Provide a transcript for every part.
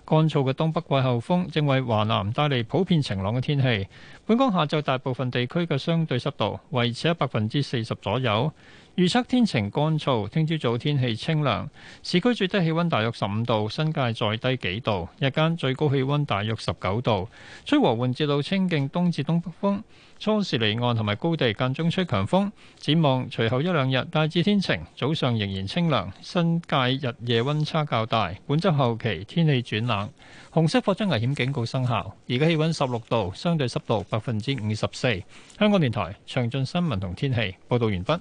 乾燥嘅東北季候風正為華南帶嚟普遍晴朗嘅天氣。本港下晝大部分地區嘅相對濕度維持喺40%左右。預測天晴乾燥，聽朝早天氣清涼，市區最低氣溫大約15度，新界再低幾度。日間最高氣溫大約19度，吹和緩至到清勁東至東北風。初時離岸同埋高地間中吹強風。展望隨後一兩日大致天晴，早上仍然清涼，新界日夜溫差較大。本週後期天氣轉冷，紅色火災危險警告生效。而家氣溫16度，相對濕度54%。香港電台詳盡新聞同天氣報道完畢。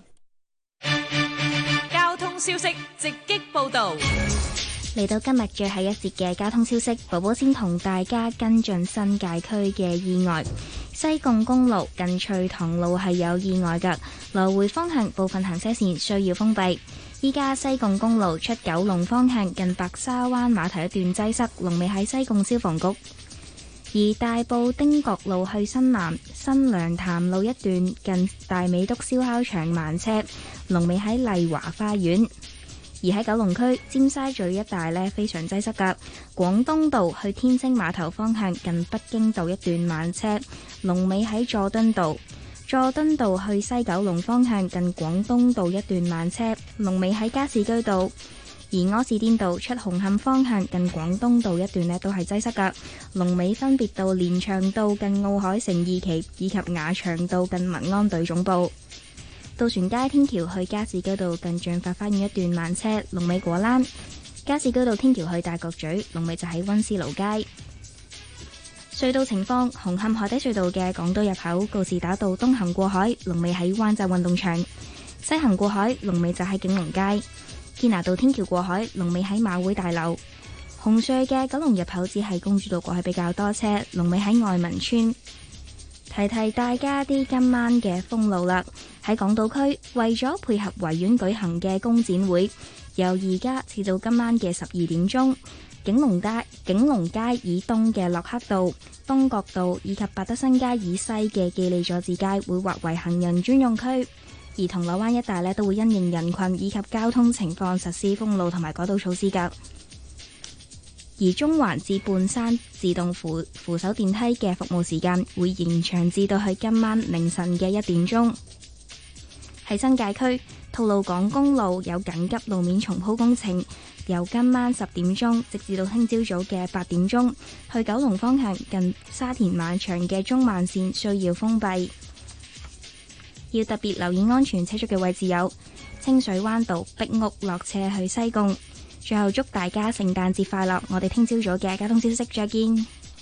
交通消息直擊報道。 嚟到今日最後一節嘅交通消息，寶寶先同大家跟進新界區嘅意外。西貢公路近翠塘路係有意外㗎，來回方向部分行車線需要封閉。依家西貢公路出九龍方向近白沙灣碼頭一段擠塞，龍尾喺西貢消防局。而大埔汀角路去新娘潭路一段近大美督燒烤場慢車，龍尾喺麗華花園。而喺九龍區尖沙咀一帶呢，非常擠塞㗎，廣東道去天星碼頭方向近北京道一段慢車，龍尾喺佐敦道。佐敦道去西九龍方向近廣東道一段慢車，龍尾喺加士居道。而柯士甸道出紅磡方向近廣東道一段呢都係擠塞㗎，龍尾分別到連翔道近奧海城二期以及雅翔道近民安隊總部。渡船街天橋去加士居道近駿發花園一段慢車，龍尾果欄。加士居道天橋去大角咀，龍尾就喺溫思勞街。隧道情況：紅磡海底隧道嘅港島入口告士打道東行過海，龍尾喺灣仔運動場；西行過海，龍尾就喺景隆街。堅拿道天橋過海，龍尾喺馬會大樓。紅隧嘅九龍入口只係公主道過去比較多車，龍尾喺愛民村。提提大家啲今晚嘅封路啦，喺港島區為咗配合維園舉行嘅工展會，由而家至到今晚嘅12點鐘，景隆街以東嘅駱克道、東角道以及百德新街以西嘅記利佐治街會劃為行人專用區，而銅鑼灣一帶呢都會因應人群以及交通情況實施封路同埋改道措施㗎。而中環至半山自動扶手電梯嘅服務時間會延長至到去今晚凌晨嘅1點鐘。喺新界區，吐露港公路有緊急路面重鋪工程，由今晚10點鐘直至到聽朝早嘅8點鐘，去九龍方向近沙田馬場嘅中慢線需要封閉。要特別留意安全車速嘅位置有清水灣道壁屋落斜去西貢。最後祝大家聖誕節快樂！我哋聽朝早嘅交通消息再見。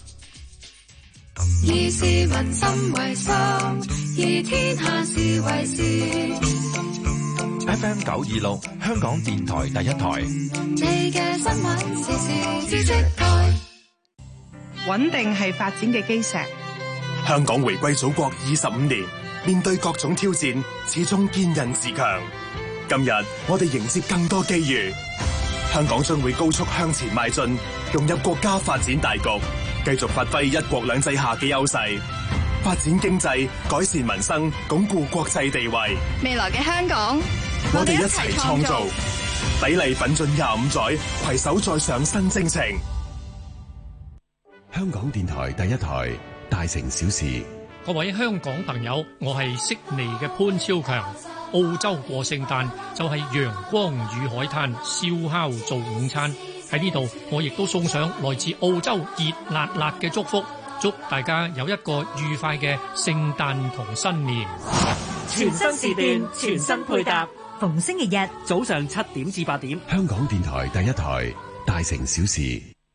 以市民心為心，以天下事為事。 FM 926香港電台第一台。 你嘅新聞時事知識台。 穩定係發展嘅基石。 香港回歸祖國25年，面對各種挑戰，始終堅韌自強。今日我哋迎接更多機遇。香港將會高速向前邁進，融入國家發展大局，繼續發揮一國兩制下嘅優勢，發展經濟，改善民生，鞏固國際地位。 未來嘅香港， 我哋一齊創造，砥礪奮進25載，攜手再上新征程。 香港電台第一台，大城小事。 各位香港朋友，我係悉尼嘅潘超強。澳洲過聖誕就係陽光與海灘，燒烤做午餐。喺呢度我亦都送上來自澳洲熱辣辣嘅祝福，祝大家有一個愉快嘅聖誕同新年。 全新時段，全新配搭， 逢星期日早上7點至8點。 香港電台第一台，大城小事。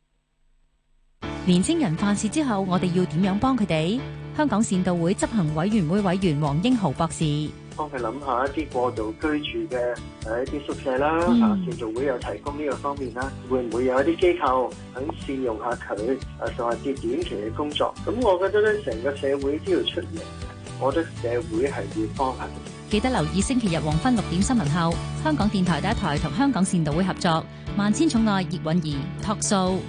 年青人犯事之後，我哋要點樣幫佢哋？香港善導會執行委員會委員黃英豪博士。 幫佢諗下一啲過渡居住嘅一啲宿舍啦，善導會有提供呢個方面啦，會唔會有一啲機構肯善用下佢做下啲短期嘅工作？咁我覺得咧，成個社會都要出現，我覺得社會係要幫下。 記得留意星期日黃昏6點新聞後，香港電台第一台同香港善導會合作《萬千寵愛葉韻儀》talk show。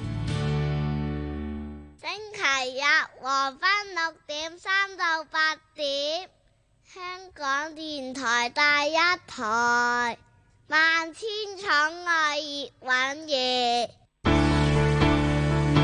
星期日黃昏6點3到8點。香港電台第一台，萬千寵愛葉韻儀。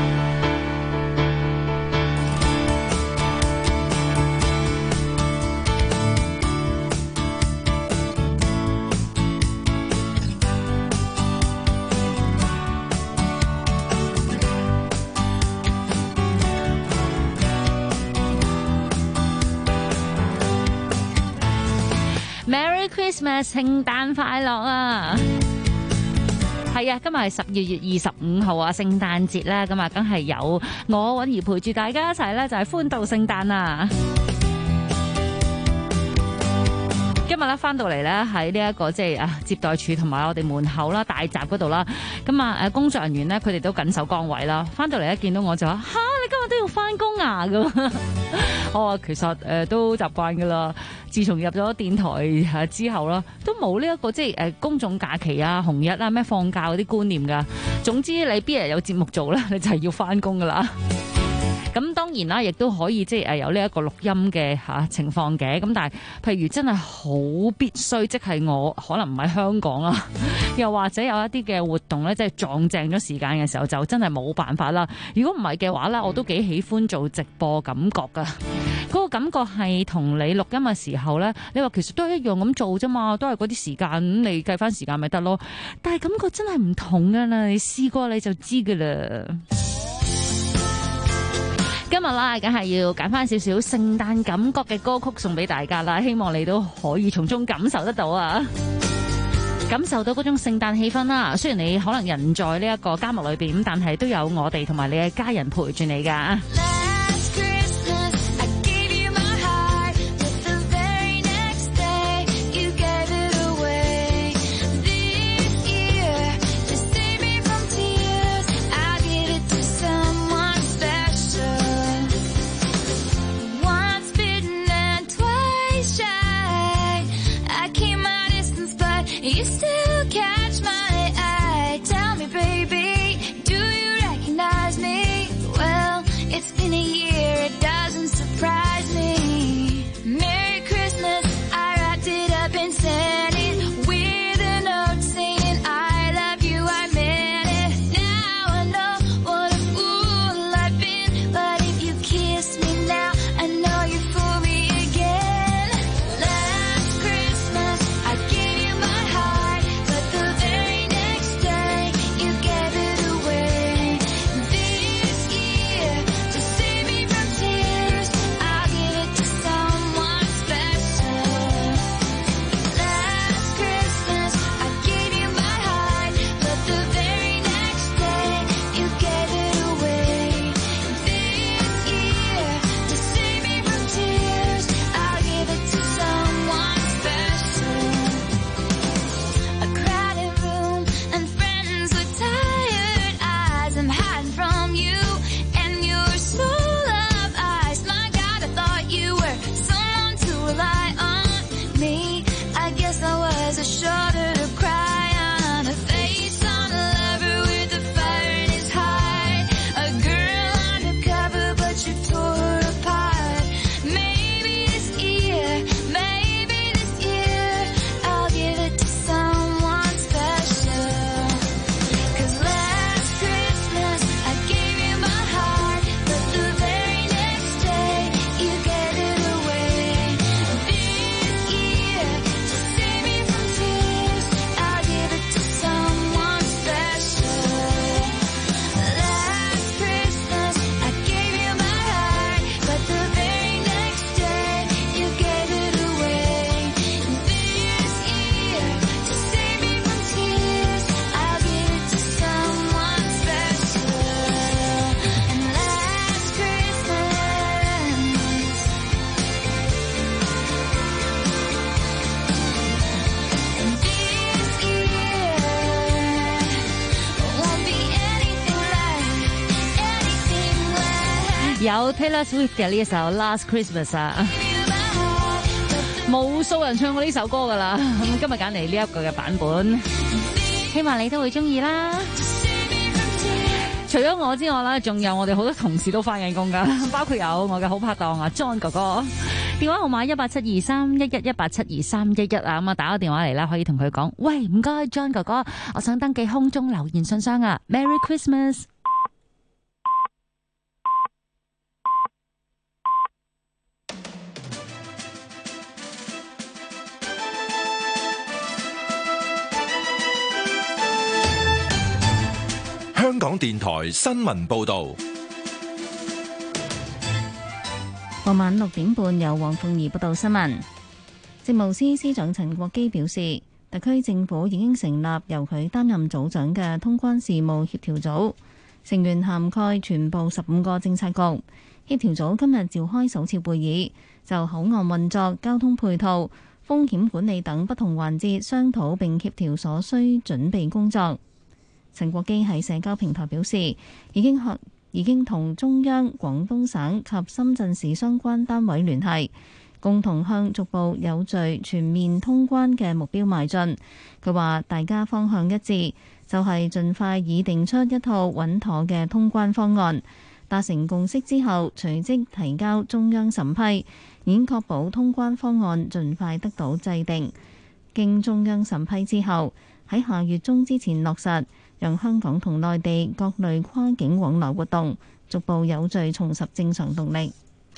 Merry Christmas， 聖誕快樂啊！係啊，今日係12月25號啊，聖誕節啦，咁啊，梗係有我允兒陪住大家一齊咧，就係歡度聖誕啊！今日咧翻到嚟咧喺呢一個即係接待處同埋我哋門口啦大閘嗰度啦，咁啊工作人員咧佢哋都緊守崗位啦。翻到嚟一見到我就話吓，你今日都要翻工啊咁。我話其實都習慣噶啦。自從入咗電台之後啦，都冇呢一個即係公眾假期啊、紅日啊、咩放假嗰啲觀念噶。總之你邊日有節目做咧，你就係要翻工噶啦。咁當然啦，亦都可以即係有呢一個錄音嘅情況嘅。咁但係譬如真係好必須，即係我可能唔喺香港啦，又或者有一啲嘅活動咧，即係撞正咗時間嘅時候，就真係冇辦法啦。如果唔係嘅話咧，我都幾喜歡做直播感覺噶。嗰個感覺係同你錄音嘅時候咧，你話其實都係一樣咁做啫嘛，都係嗰啲時間，咁你計翻時間咪得咯。但係感覺真係唔同噶啦，你試過你就知噶啦。今日啦，梗係要揀翻少少聖誕感覺嘅歌曲送俾大家啦，希望你都可以從中感受得到啊，感受到嗰種聖誕氣氛啦。雖然你可能人在呢一個家務裏邊，但係都有我哋同埋你嘅家人陪住你噶。 You still catch my eye. Tell me, baby, do you recognize me? Well, it's been a year, it doesn't surprise me. Merry Christmas, I wrapped it up and sent it with a note saying I love you, I meant it. Now I know what a fool I've been, but if you kiss me now, I know you fool me again. Last Christmas, I gave you my heart, but the very next day you gave it away. This year, to save me from tears, I'll give it to someone special. Last Christmas, I gave you my heart, but the very next day you gave it away. This year, to save me from tears, I'll give it to someone special. A crowded room and friends with tired eyes. I'm hiding from you and you're so of ice. My God, I thought you were someone to rely on. Me, I guess I was a shoulder to cry on, a face on a lover with a fire in his heart, a girl undercover but you tore her apart. Maybe this year, I'll give it to someone special. 'Cause last Christmas I gave you my heart, but the very next day you gave it away. This year, to save me from tears, I'll give it to someone special. Last Christmas I gave you my heart, but the very next day you gave it away. This year, to save me from tears, I'll give it to someone special. And last Christmas, and this year won't be anything like 有 Taylor Swift 嘅呢一首 Last Christmas 啊，無數人唱過呢首歌噶啦。咁今日揀嚟呢一個嘅版本，希望你都會中意啦。除咗我之外啦，仲有我哋好多同事都翻緊工噶，包括有我嘅好拍檔啊 John 哥哥，電話號碼1872311，1872311啊，咁啊打個電話嚟啦，可以同佢講，喂，唔該 John 哥哥，我想登記空中留言信箱啊 ，Merry Christmas。 香港電台新聞報道， 傍晚6點半由黃鳳儀報道新聞。 政務司司長陳國基表示，特區政府已經成立由佢擔任組長嘅通關事務協調組，成員涵蓋全部15個政策局。協調組今日召開首次會議，就口岸運作、交通配套、風險管理等不同環節商討並協調所需準備工作。陳國基喺社交平台表示，已經同中央、廣東省及深圳市相關單位聯繫，共同向逐步有序全面通關嘅目標邁進。佢話大家方向一致，就係盡快擬定出一套穩妥嘅通關方案，達成共識之後隨即提交中央審批，以確保通關方案盡快得到制定。經中央審批之後，喺下月中之前落實，讓香港同內地各類跨境往來活動逐步有序重拾正常動力。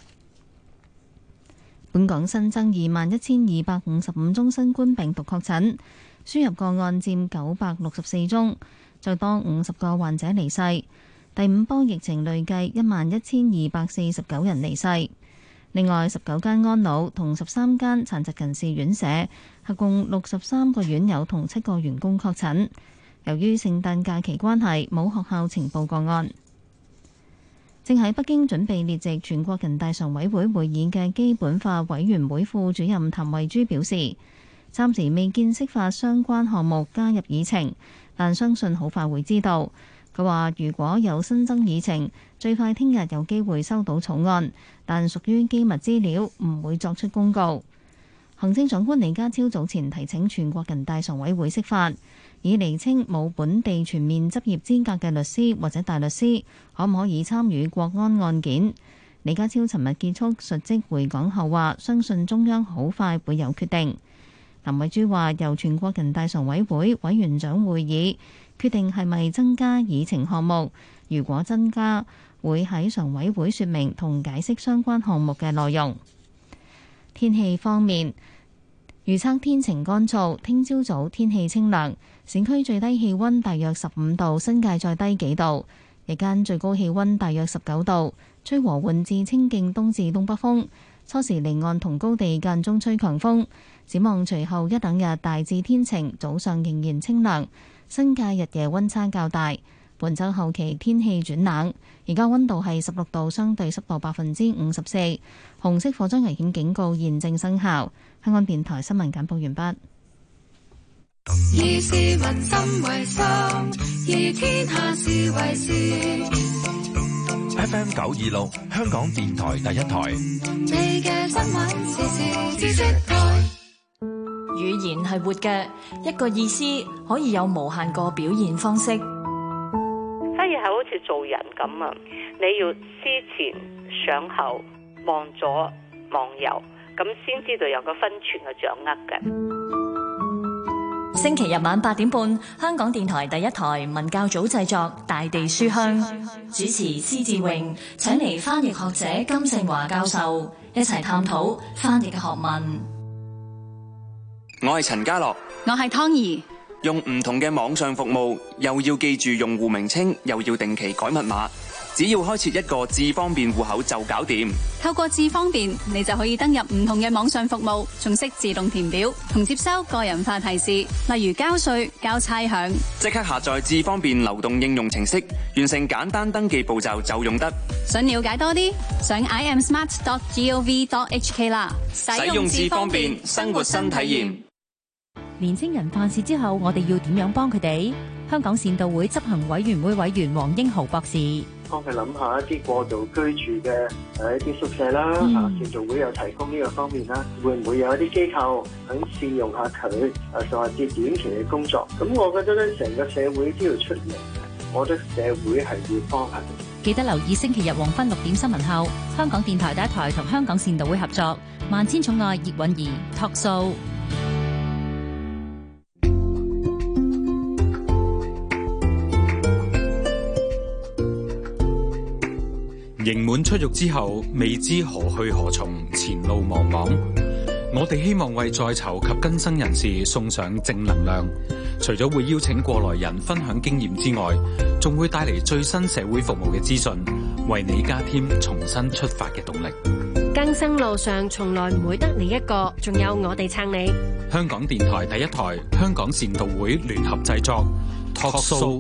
本港新增21,255宗新冠病毒確診，輸入個案佔964宗，再多50個患者離世。第5波疫情累計11,249人離世。另外19間安老同13間殘疾人士院舍，合共63個院友同7個員工確診。由於聖誕假期關係，冇學校呈報個案。正喺北京準備列席全國人大常委會會議嘅基本法委員會副主任譚惠珠表示，暫時未見釋法相關項目加入議程，但相信好快會知道。佢話如果有新增議程，最快聽日有機會收到草案，但屬於機密資料，唔會作出公告。行政長官李家超早前提請全國人大常委會釋法，以釐清冇本地全面執業資格嘅律師或者大律師可唔可以參與國安案件。李家超尋日結束述職回港後話，相信中央好快會有決定。譚惠珠話，由全國人大常委會委員長會議決定係咪增加議程項目，如果增加，會喺常委會說明同解釋相關項目嘅內容。天氣方面，預測天晴乾燥，聽朝早天氣清涼，市區最低氣溫大約15度，新界再低幾度，日間最高氣溫大約19度，吹和緩至清勁東至東北風，初時離岸同高地間中吹強風。展望隨後一兩日大致天晴，早上仍然清涼，新界日夜溫差較大。本週後期天氣轉冷，而家溫度係16度，相對濕度54%。紅色火災危險警告現正生效。香港電台新聞簡報完畢。 以市民心為心，以天下事為事。 FM 926，香港電台第一台。 你嘅新聞時事知識台。 語言係活嘅，一個意思可以有無限個表現方式。 反而係好似做人咁啊，你要思前想後，望左望右，咁先知道有個分寸嘅掌握嘅。 星期日晚8點半，香港電台第一台文教組製作《大地書香》，主持施志榮，請嚟翻譯學者金聖華教授一齊探討翻譯嘅學問。 我係陳家樂， 我係湯怡。 用唔同嘅網上服務，又要記住用戶名稱，又要定期改密碼，只要開設一個智方便戶口就搞掂。 透過智方便，你就可以登入唔同嘅網上服務，仲識自動填表同接收個人化提示，例如交稅、交差餉。 即刻下載智方便流動應用程式，完成簡單登記步驟就用得。 想了解多啲，上 imsmart.gov.hk 啦。 使用智方便，生活新體驗。 年青人犯事之後，我哋要點樣幫佢哋？香港善導會執行委員會委員黃英豪博士， 幫佢諗下一啲過渡居住嘅一啲宿舍啦，善導會有提供呢個方面啦，會唔會有一啲機構肯善用下佢，甚至短期嘅工作？咁我覺得咧，成個社會都要出嚟嘅，我覺得社會係要幫下佢。 記得留意星期日黃昏6點新聞後，香港電台第一台同香港善導會合作《萬千寵愛葉韻儀》Talk Show。 刑滿出獄之後，未知何去何從，前路茫茫。我哋希望為在囚及更生人士送上正能量。除咗會邀請過來人分享經驗之外，仲會帶嚟最新社會服務嘅資訊，為你加添重新出發嘅動力。 更生路上從來唔會得你一個，仲有我哋撐你。 香港電台第一台，香港善導會聯合製作 Talk Show。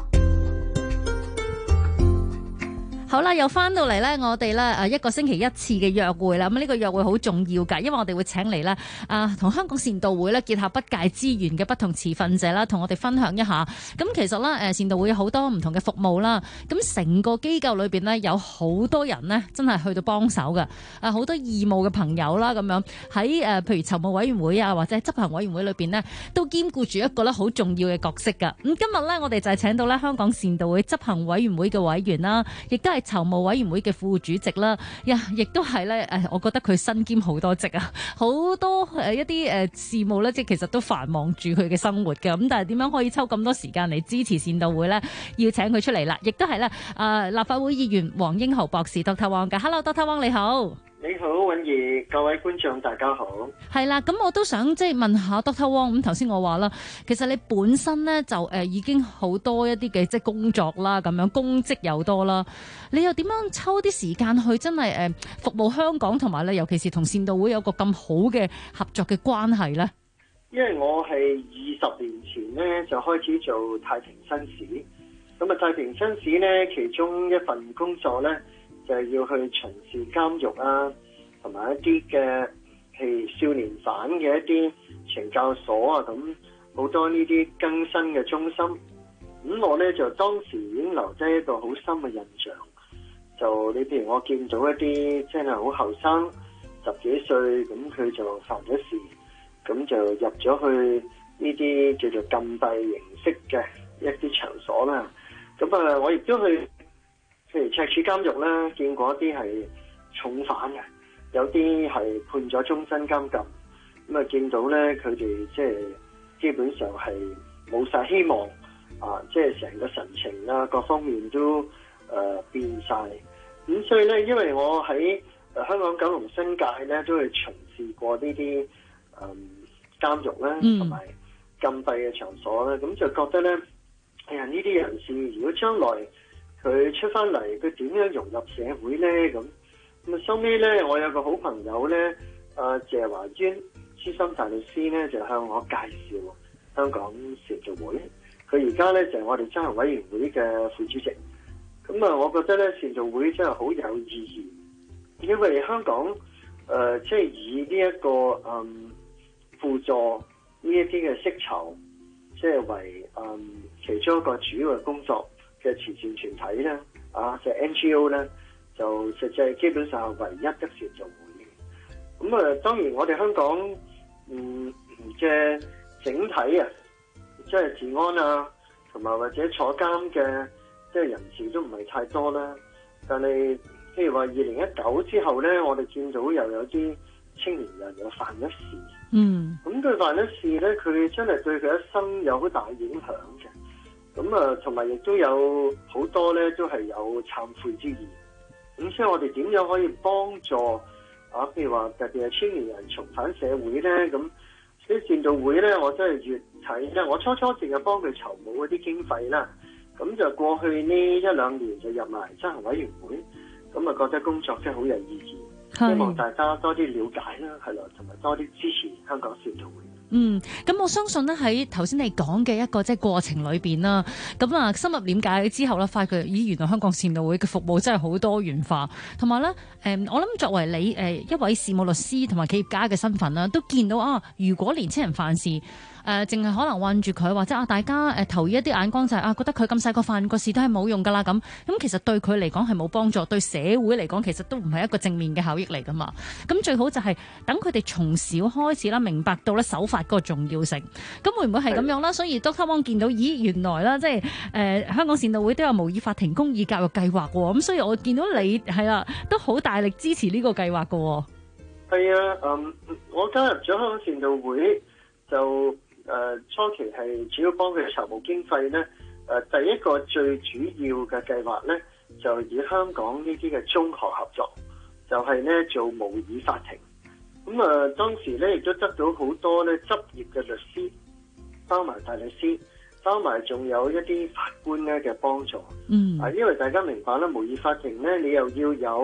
好啦，又翻到嚟咧，我哋咧一個星期一次嘅約會啦。咁呢個約會好重要㗎，因為我哋會請嚟咧同香港善導會咧結合不界資源嘅不同持份者啦，同我哋分享一下。咁其實咧善導會有好多唔同嘅服務啦。咁成個機構裏邊咧有好多人咧真係去到幫手嘅，好多義務嘅朋友啦咁樣喺譬如籌務委員會啊或者執行委員會裏邊呢，都兼顧住一個咧好重要嘅角色㗎。咁今日咧我哋就係請到咧香港善導會執行委員會嘅委員啦，亦都係籌務委員會嘅副主席啦，亦都係咧我覺得佢身兼好多職啊，好多一啲事務咧，即係其實都繁忙住佢嘅生活嘅。咁但係點樣可以抽咁多時間嚟支持善導會咧？要請佢出嚟啦，亦都係咧立法會議員黃英豪博士 Dr. Wong 嘅。Hello，Dr. Wong 你好。 你好，允儀，各位觀眾大家好。 係啦，咁我都想即係問下 Dr. Wong。咁頭先我話啦，其實你本身咧就已經好多一啲嘅即係工作啦，咁樣公職又多啦，你又點樣抽啲時間去真係服務香港，同埋咧尤其是同善導會有個咁好嘅合作嘅關係咧？ 因為我係20年前咧就開始做太平紳士，咁啊太平紳士咧其中一份工作咧，就係要去巡視監獄啊，同埋一啲嘅譬如少年犯嘅一啲懲教所啊，咁好多呢啲更新嘅中心。咁我咧就當時已經留低一個好深嘅印象。就你譬如我見到一啲真係好後生10幾歲，咁佢就犯咗事，咁就入咗去呢啲叫做禁閉形式嘅一啲場所啦。咁啊，我亦都去譬如赤柱監獄啦，見過一啲係重犯嘅，有啲係判咗終身監禁。咁啊，見到咧佢哋即係基本上係冇晒希望啊，即係成個神情啊各方面都變晒。咁所以咧，因為我喺香港九龍新界咧都去巡視過呢啲監獄啦，同埋禁閉嘅場所啦，咁就覺得咧，哎呀呢啲人士如果將來佢出翻嚟，佢點樣融入社會咧？咁啊，收尾咧，我有個好朋友咧，謝華淵資深大律師咧，就向我介紹香港善導會。佢而家咧就係我哋執行委員會嘅副主席。咁啊，我覺得咧善導會真係好有意義，因為香港即係以呢一個輔助呢一啲嘅釋囚，即係為其中一個主要嘅工作嘅慈善團體咧，就係 NGO 咧，就實際基本上係唯一嘅善導會。咁啊，當然我哋香港嘅整體啊，即係治安啊，同埋或者坐監嘅即係人士都唔係太多啦。但係譬如話2019之後咧，我哋見到又有啲青年人又犯咗事。咁佢犯咗事咧，佢真係對佢一生有好大影響嘅。咁啊，同埋亦都有好多咧，都係有懺悔之意。咁所以我哋點樣可以幫助譬如話特別係青年人重返社會咧？咁所以善導會咧，我真係越睇咧，我初初淨係幫佢籌募嗰啲經費啦。咁就過去呢1-2年就入埋執行委員會，咁啊覺得工作真係好有意義，希望大家多啲了解啦，係啦，同埋多啲支持香港善導會。 咁我相信咧喺頭先你講嘅一個即係過程裏邊啦，咁啊深入了解之後咧，發覺咦原來香港善導會嘅服務真係好多元化，同埋咧我諗作為你一位事務律師同埋企業家嘅身份啦，都見到如果年青人犯事，淨係可能韞住佢，或者大家投以一啲眼光就係覺得佢咁細個犯個事都係冇用噶啦咁其實對佢嚟講係冇幫助，對社會嚟講其實都唔係一個正面嘅效益嚟噶嘛。咁最好就係等佢哋從小開始啦，明白到咧守法嗰個重要性。咁會唔會係咁樣啦？所以 Dr. Wong 見到咦原來啦，即係香港善導會都有模擬法庭公義教育計劃喎。咁所以我見到你係啦，都好大力支持呢個計劃噶。 係啊，我加入咗香港善導會就初期係主要幫佢籌募經費咧。第一個最主要嘅計劃咧，就與香港呢啲嘅中學合作，就係咧做模擬法庭。咁當時咧亦都得到好多咧執業嘅律師，包埋大律師，包埋仲有一啲法官咧嘅幫助。因為大家明白啦，模擬法庭咧，你又要有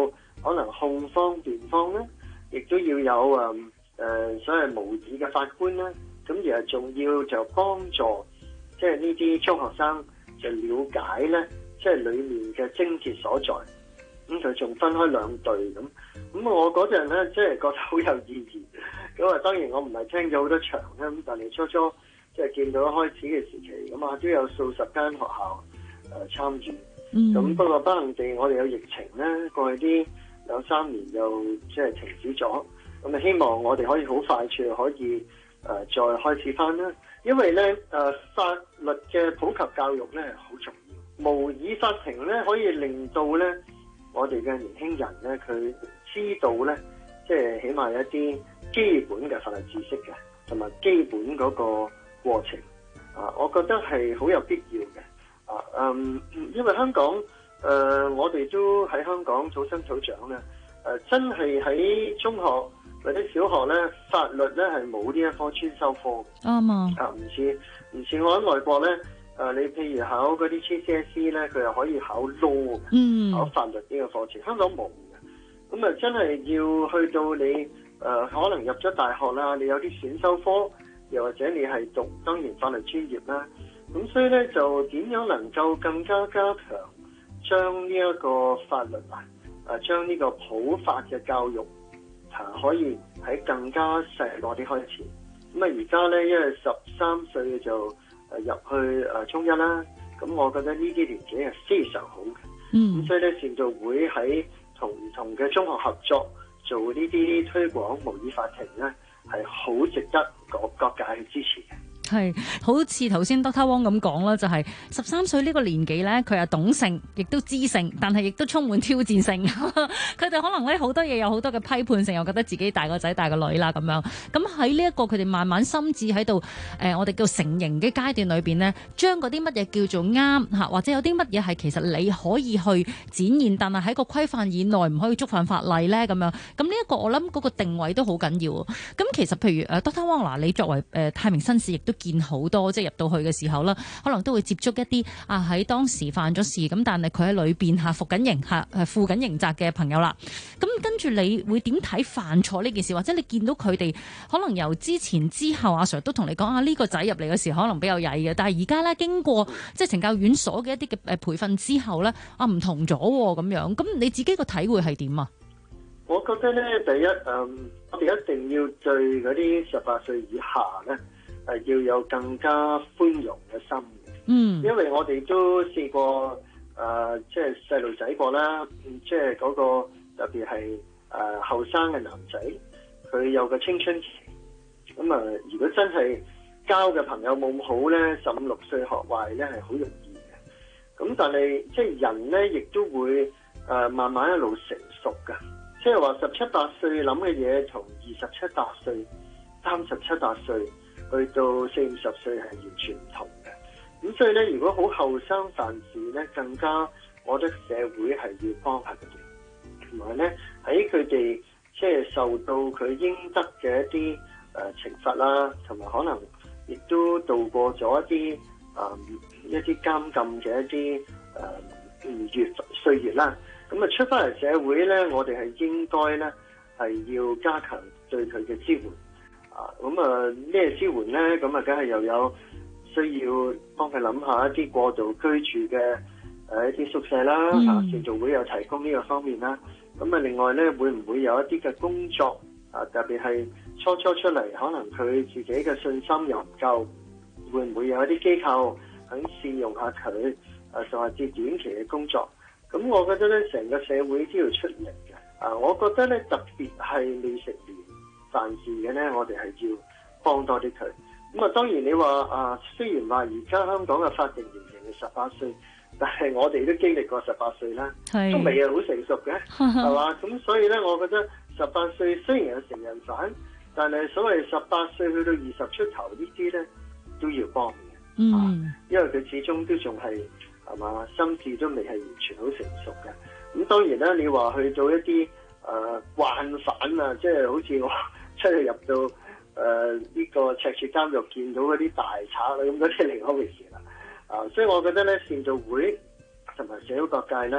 可能控方辯方咧，亦都要有所謂模擬嘅法官啦。咁而係仲要就幫助即係呢啲中學生就了解咧，即係裡面嘅症結所在。咁佢仲分開兩隊咁我嗰陣咧即係覺得好有意義。咁啊當然我唔係聽咗好多場咧，咁但係初初即係見到開始嘅時期，咁啊都有數十間學校參與。咁不過不幸地我哋有疫情咧，過去啲2-3年又即係停止咗。咁啊希望我哋可以好快脆可以再開始翻啦。因為咧法律嘅普及教育咧好重要。模擬法庭咧可以令到咧我哋嘅年輕人咧佢知道咧即係起碼有一啲基本嘅法律知識嘅，同埋基本嗰個過程我覺得係好有必要嘅因為香港我哋都喺香港土生土長咧真係喺中學或者小學咧法律咧係冇呢一科專修科啱啊唔似我喺外國咧你譬如考嗰啲 GCSE 咧佢又可以考 law 嘅考法律呢個課程，香港冇嘅。咁真係要去到你可能入咗大學啦，你有啲選修科，又或者你係讀當然法律專業啦。咁所以咧就點樣能夠更加加強將呢一個法律將呢個普法嘅教育可以喺更加細個啲開始。咁而家咧因為13歲就入去中一啦，咁我覺得呢啲年紀係非常好嘅。咁所以咧善導會喺同唔同嘅中學合作做呢啲推廣模擬法庭咧，係好值得各界去支持嘅。 係，好似頭先 Dr. Wong 咁講啦，就係13歲呢個年紀咧，佢係懂性，亦都知性，但係亦都充滿挑戰性。佢哋可能咧好多嘢有好多嘅批判性，又覺得自己大個仔大個女啦咁樣。咁喺呢一個佢哋慢慢心智喺度我哋叫成型嘅階段裏邊呢，將嗰啲乜嘢叫做啱或者有啲乜嘢係其實你可以去展現，但係喺個規範以內唔可以觸犯法例咧咁樣。咁呢一個我諗嗰個定位都好緊要。咁其實譬如Dr. Wong 嗱，你作為太平紳士亦都見好多，即係入到去嘅時候啦，可能都會接觸一啲喺當時犯咗事咁，但係佢喺裏邊服緊刑負緊刑責嘅朋友啦。咁跟住你會點睇犯錯呢件事？或者你見到佢哋可能由之前之後，阿 Sir 都同你講呢個仔入嚟嘅時候可能比較曳嘅，但係而家咧經過即係懲教院所嘅一啲嘅培訓之後咧唔同咗咁樣。咁你自己個體會係點啊？ 我覺得咧第一我哋一定要對嗰啲18歲以下咧要有更加寬容嘅心。因為我哋都試過即係細路仔過啦，即係嗰個特別係後生嘅男仔，佢有個青春期。咁如果真係交嘅朋友冇咁好咧，15-16歲學壞咧係好容易嘅。咁但係即係人咧，亦都會慢慢一路成熟㗎。即係話17-18歲諗嘅嘢，同27-28歲、37-38歲去到40-50歲係完全唔同嘅。咁所以咧，如果好後生犯事咧，更加我覺得社會係要幫下佢哋，同埋咧喺佢哋即係受到佢應得嘅一啲懲罰啦，同埋可能亦都度過咗一啲監禁嘅一啲歲月啦。咁出翻嚟社會咧，我哋係應該咧係要加強對佢嘅支援。咩支援咧？咁梗係又有需要幫佢諗下一啲過渡居住嘅一啲宿舍啦。善導會有提供呢個方面啦。另外咧，會唔會有一啲嘅工作特別係初出嚟，可能佢自己嘅信心又唔夠，會唔會有一啲機構肯試用下佢甚至短期嘅工作？咁我覺得咧，成個社會都要出力嘅。我覺得咧，特別係未成年犯事嘅咧，我哋係要幫多啲佢。當然你話雖然話而家香港嘅法定年齡係18歲，但係我哋都經歷過18歲啦，都未係好成熟嘅，係嘛？咁所以咧，我覺得18歲雖然有成人犯，但係所謂18歲去到20出頭呢啲咧，都要幫嘅。因為佢始終都仲係嘛，心智都未係完全好成熟嘅。咁當然啦，你話去到一啲慣犯啊，即係好似我出去入到呢個赤柱監獄見到嗰啲大賊啦，咁嗰啲另外一回事啦。所以我覺得咧，善導會同埋社會各界咧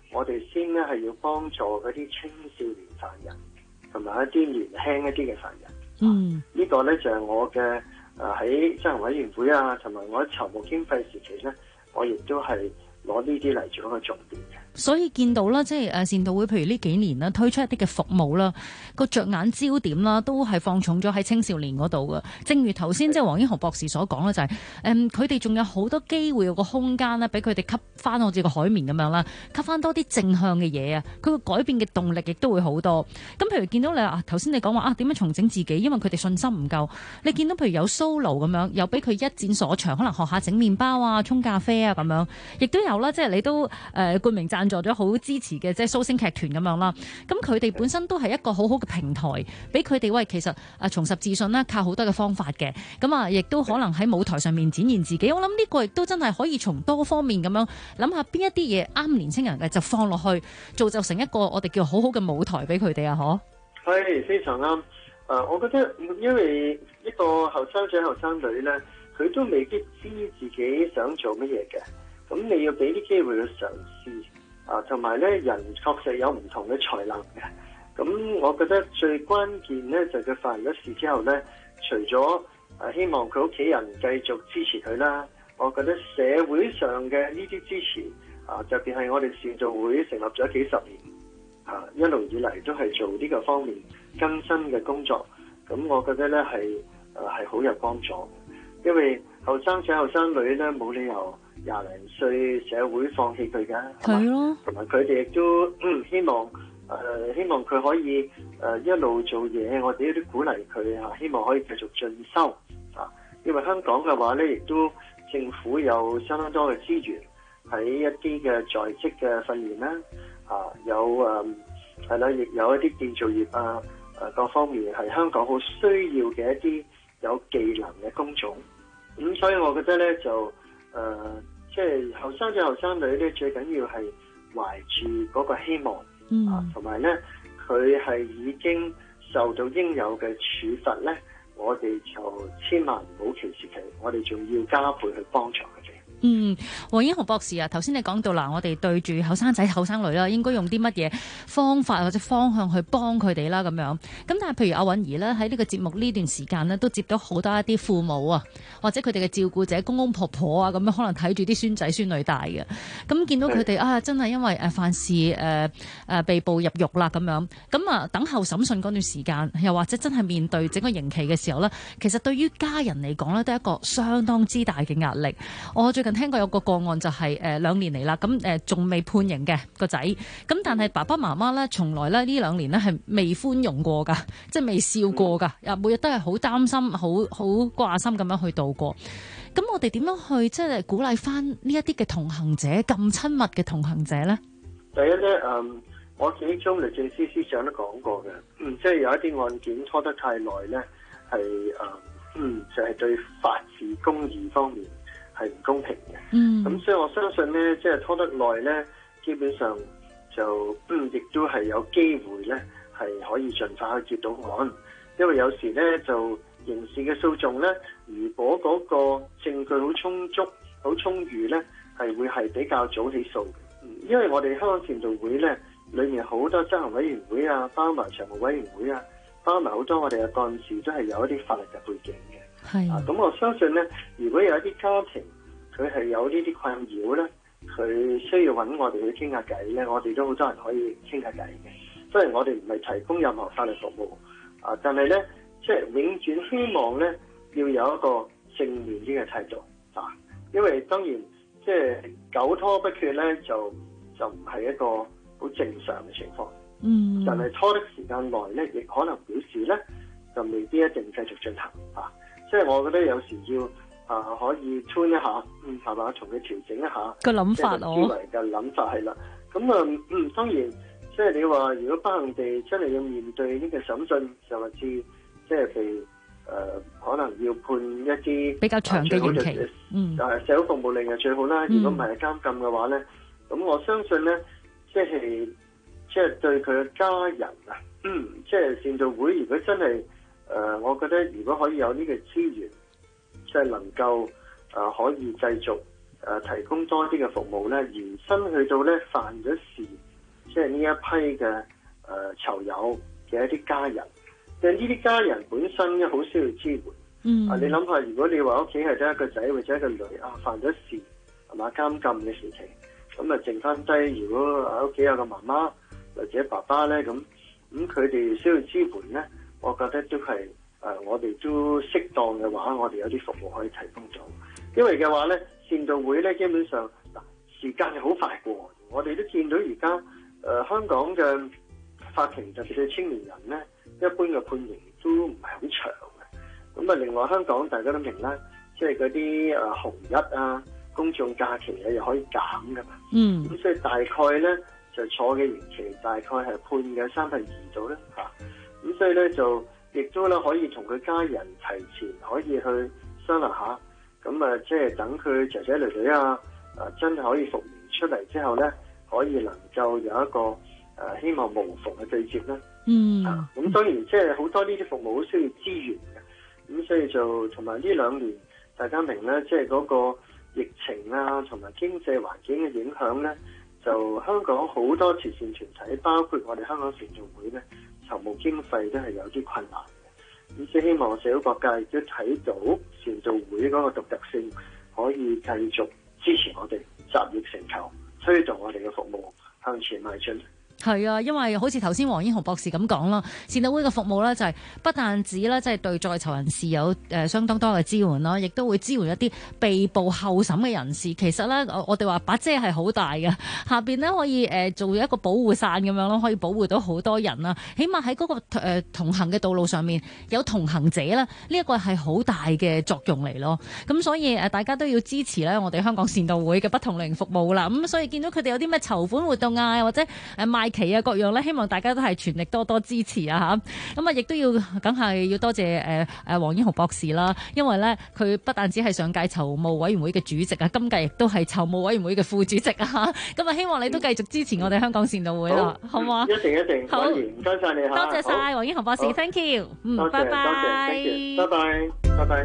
我哋先咧係要幫助嗰啲青少年犯人，同埋一啲年輕一啲嘅犯人。呢個咧就係我嘅喺執行委員會啊，同埋我喺籌募經費時期咧，我亦都係攞呢啲嚟做一個重點嘅。 所以見到啦，即係善導會，譬如呢幾年啦，推出一啲嘅服務啦，個着眼焦點啦，都係放重咗喺青少年嗰度嘅。正如頭先即係黃英豪博士所講啦，就係佢哋仲有好多機會有個空間咧，俾佢哋吸翻好似個海綿咁樣啦，吸翻多啲正向嘅嘢啊，佢個改變嘅動力亦都會好多。咁譬如見到你頭先你講話點樣重整自己，因為佢哋信心唔夠。你見到譬如有 solo 咁樣，又俾佢一展所長，可能學下整麵包啊、沖咖啡啊咁樣，亦都有啦。即係你都冠名贊助咗好支持嘅，即係蘇星劇團咁樣啦。咁佢哋本身都係一個好好嘅平台，俾佢哋其實重拾自信啦，靠好多嘅方法嘅。咁亦都可能喺舞台上面展現自己。我諗呢個亦都真係可以從多方面咁樣諗下邊一啲嘢啱年青人嘅，就放落去造就成一個我哋叫好好嘅舞台俾佢哋啊！嗬， 係非常啱。我覺得因為一個後生仔後生女咧，佢都未必知自己想做乜嘢嘅。咁你要俾啲機會去嘗試同埋咧，人確實有唔同嘅才能嘅。咁我覺得最關鍵咧，就佢犯咗事之後咧，除咗希望佢屋企人繼續支持佢啦，我覺得社會上嘅呢啲支持特別係我哋善導會成立咗幾十年一路以嚟都係做呢個方面更新嘅工作。咁我覺得咧係好有幫助，因為後生仔後生女咧冇理由20零歲社會放棄佢㗎，係咯，同埋佢哋亦都希望佢可以一路做嘢，我哋都鼓勵佢希望可以繼續進修因為香港嘅話咧，亦都政府有相當多嘅資源喺一啲嘅在職嘅訓練啦，有係啦，亦有一啲建造業各方面係香港好需要嘅一啲有技能嘅工種。咁所以我覺得咧就即係後生仔後生女咧，最緊要係懷住嗰個希望，同埋咧佢係已經受到應有嘅處罰咧，我哋就千萬唔好歧視佢，我哋仲要加倍去幫助佢哋。 黃英豪博士頭先你講到我哋對住後生仔後生女啦，應該用啲乜嘢方法或者方向去幫佢哋啦咁樣。咁但係譬如阿韻儀咧喺呢個節目呢段時間咧，都接到好多一啲父母啊，或者佢哋嘅照顧者公公婆婆啊咁樣，可能睇住啲孫仔孫女大嘅。咁見到佢哋真係因為犯事被捕入獄啦咁樣。咁等候審訊嗰段時間，又或者真係面對整個刑期嘅時候咧，其實對於家人嚟講咧，都係一個相當之大嘅壓力。我最近聽過有個案就係2年嚟啦，咁仲未判刑嘅個仔，咁但係爸爸媽媽咧從來咧呢2年咧係未寬容過噶，即係未笑過噶，每日都係好擔心、好掛心咁樣去度過。咁我哋點樣去即係鼓勵翻呢一啲嘅同行者，咁親密嘅同行者咧？ 第一咧，我記憶中律政司司長都講過嘅，即係有一啲案件拖得太耐咧，係就係對法治公義方面係唔公平嘅。咁所以我相信咧，即係拖得耐咧，基本上就亦都係有機會咧，係可以盡快去結到案。因為有時咧就刑事嘅訴訟咧，如果嗰個證據好充足、好充裕咧，係會係比較早起訴嘅。因為我哋香港善導會咧，裏面好多執行委員會包埋常務委員會包埋好多我哋嘅幹事都係有一啲法律嘅背景嘅。係咁我相信咧，如果有一啲家庭佢係有呢啲困擾咧，佢需要揾我哋去傾下偈咧，我哋都好多人可以傾下偈嘅。雖然我哋唔係提供任何法律服務但係咧，即係永遠希望咧要有一個正面啲嘅態度因為當然即係久拖不決咧，就唔係一個好正常嘅情況。但係拖得時間耐咧，亦可能表示咧就未必一定繼續進行即係我覺得有時要可以 tune 一下，係嘛，同佢調整一下個諗法思維嘅諗法係啦。咁當然即係你話如果不幸地真係要面對呢個審訊，甚至即係被可能要判一啲比較長嘅刑期， 社會服務令係最好啦。如果唔係監禁嘅話咧，咁我相信咧，即係對佢嘅家人即係善導會，如果真係我覺得如果可以有呢個資源，即係能夠可以繼續提供多啲嘅服務咧，延伸去到咧犯咗事即係呢一批嘅囚友嘅一啲家人，即係呢啲家人本身咧好需要支援。你諗下，如果你話屋企係得一個仔或者一個女犯咗事係嘛，監禁嘅時期，咁啊剩翻低，如果喺屋企有個媽媽或者爸爸咧，咁佢哋需要支援咧，我覺得都係我哋都適當嘅話，我哋有啲服務可以提供咗。因為嘅話咧，善導會咧基本上時間係好快過，我哋都見到而家香港嘅法庭特別對青年人咧，一般嘅判刑都唔係好長嘅。咁啊，另外香港大家都明啦，即係嗰啲紅日啊、公眾假期又可以減噶嘛。咁所以大概咧就坐嘅刑期大概係判嘅2/3度啦嚇。咁所以咧就亦都咧可以同佢家人提前可以去商量下。咁啊，即係等佢仔仔女女真係可以復原出嚟之後咧，可以能夠有一個希望無縫嘅對接啦。咁當然即係好多呢啲服務好需要資源嘅。咁所以就同埋呢2年，大家明咧，即係嗰個疫情同埋經濟環境嘅影響咧，就香港好多慈善團體，包括我哋香港善導會咧，籌募經費都係有啲困難嘅。咁所以希望社會各界亦都睇到善導會嗰個獨特性，可以繼續支持我哋集腋成裘，推動我哋嘅服務向前邁進。 係啊，因為好似頭先黃英豪博士咁講啦，善導會嘅服務咧就係不但止咧，即係對在囚人士有相當多嘅支援啦，亦都會支援一啲被捕候審嘅人士。其實咧，我哋話把遮係好大嘅，下邊咧可以做一個保護傘咁樣咯，可以保護到好多人啦。起碼喺嗰個同行嘅道路上面有同行者啦，呢一個係好大嘅作用嚟咯。咁所以大家都要支持咧，我哋香港善導會嘅不同類型服務啦。咁所以見到佢哋有啲咩籌款活動啊，或者賣期啊各樣咧，希望大家都係全力多多支持啊嚇！咁啊，亦都要梗係要多謝黃英豪博士啦，因為咧佢不但止係上屆籌募委員會嘅主席啊，今屆亦都係籌募委員會嘅副主席啊嚇！咁啊，希望你都繼續支持我哋香港善導會啦，好唔好啊？ 一定，好，唔該晒你嚇， 多謝晒黃英豪博士 ，thank you， 拜拜， 拜拜。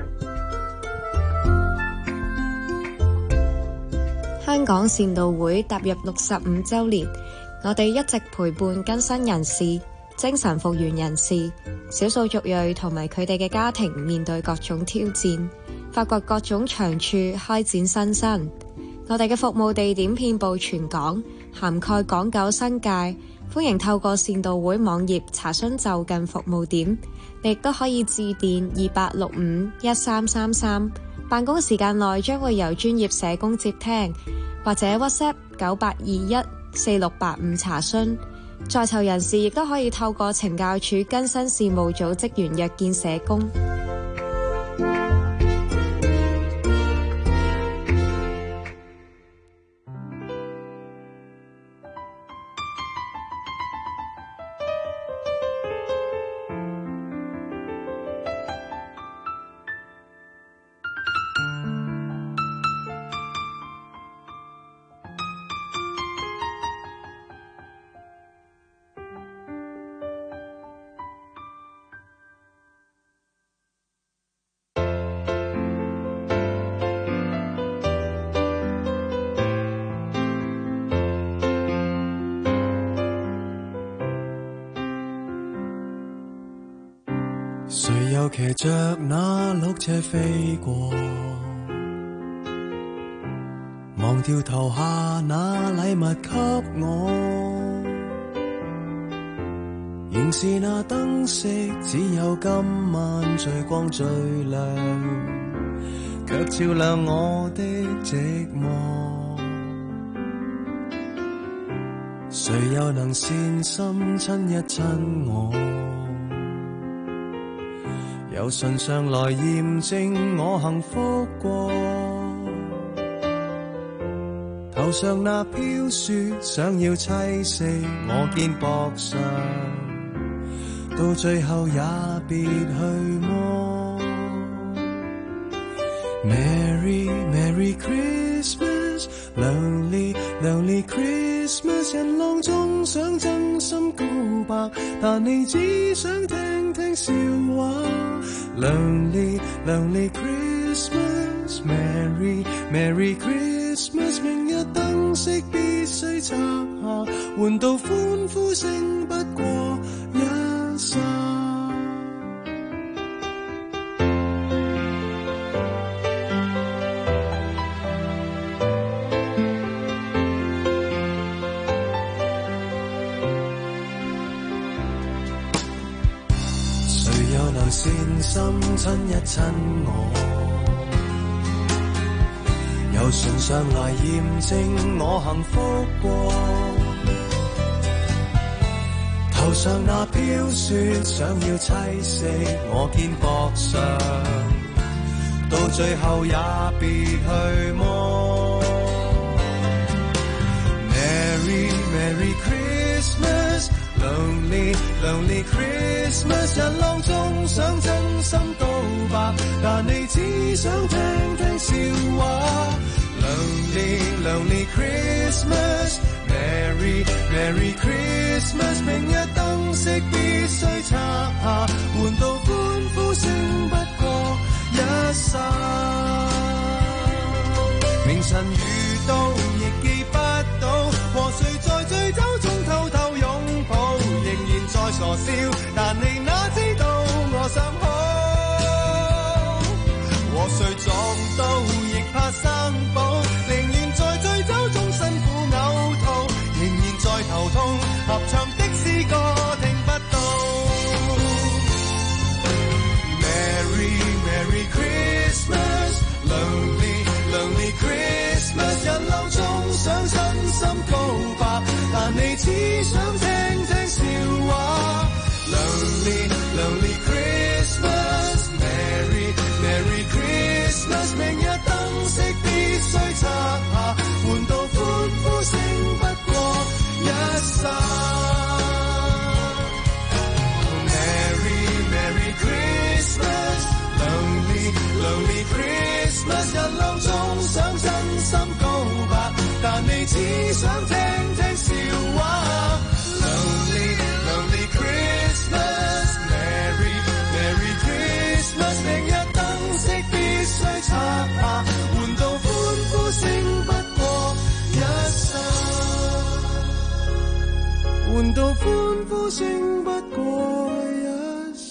香港善導會踏入65週年。我哋一直陪伴更新人士、精神復原人士、少數族裔同埋佢哋嘅家庭面對各種挑戰，發掘各種長處，開展新生。我哋嘅服務地點遍佈全港，涵蓋港九新界，歡迎透過善導會網頁查詢就近服務點，你亦都可以致電28651333，辦公時間內將會由專業社工接聽，或者 WhatsApp 98214685查詢。在囚人士亦都可以透過懲教署更新事務組職員約見社工。 誰又騎着那綠車飛過，忘掉投下那禮物給我，仍是那燈飾，只有今晚最光最亮，卻照亮我的寂寞。誰又能善心親一親我，由唇上來驗證我幸福過，頭上那飄雪想要棲息我肩膊上，到最後也別去麼。 Merry Merry Christmas， Lonely Lonely Christmas， 人浪中想真心告白，但你只想聽聽笑話。Lonely Lonely Christmas， Merry Merry Christmas。 Christmas， 明日燈飾必須拆下，換到歡呼聲不過一剎。善心親一親我，由唇上來驗證我幸福過。頭上那飄雪想要棲息我肩膊上，到最後也別去摸。Merry Merry Christmas。Lonely, lonely Christmas， 人浪中想真心告白，但你只想聽聽笑話。Lonely, lonely Christmas， Merry, Merry Christmas， 明日燈飾必須拆下，換到歡呼聲不過一剎。明晨遇到亦記不到，和誰在醉酒中偷偷擁抱，仍然在傻笑，但你哪知道我想好。和誰撞到亦怕生保，寧願在醉酒中辛苦嘔吐，仍然在頭痛，合唱的詩歌聽不到。Merry Merry Christmas， Lonely Lonely Christmas， 人浪中想真心告白，但你只想聽聽笑話。Lonely Lonely Christmas， Merry Merry Christmas， 明日燈飾必須拆下，換到歡呼聲不過一剎。Merry Merry Christmas， Lonely Lonely Christmas， 人浪中想真心告白，但你只想聽聽笑話。Lonely Lonely Christmas， Merry Merry Christmas， 明日燈飾必須拆下，換到歡呼聲不過一剎，換到歡呼聲不過一剎。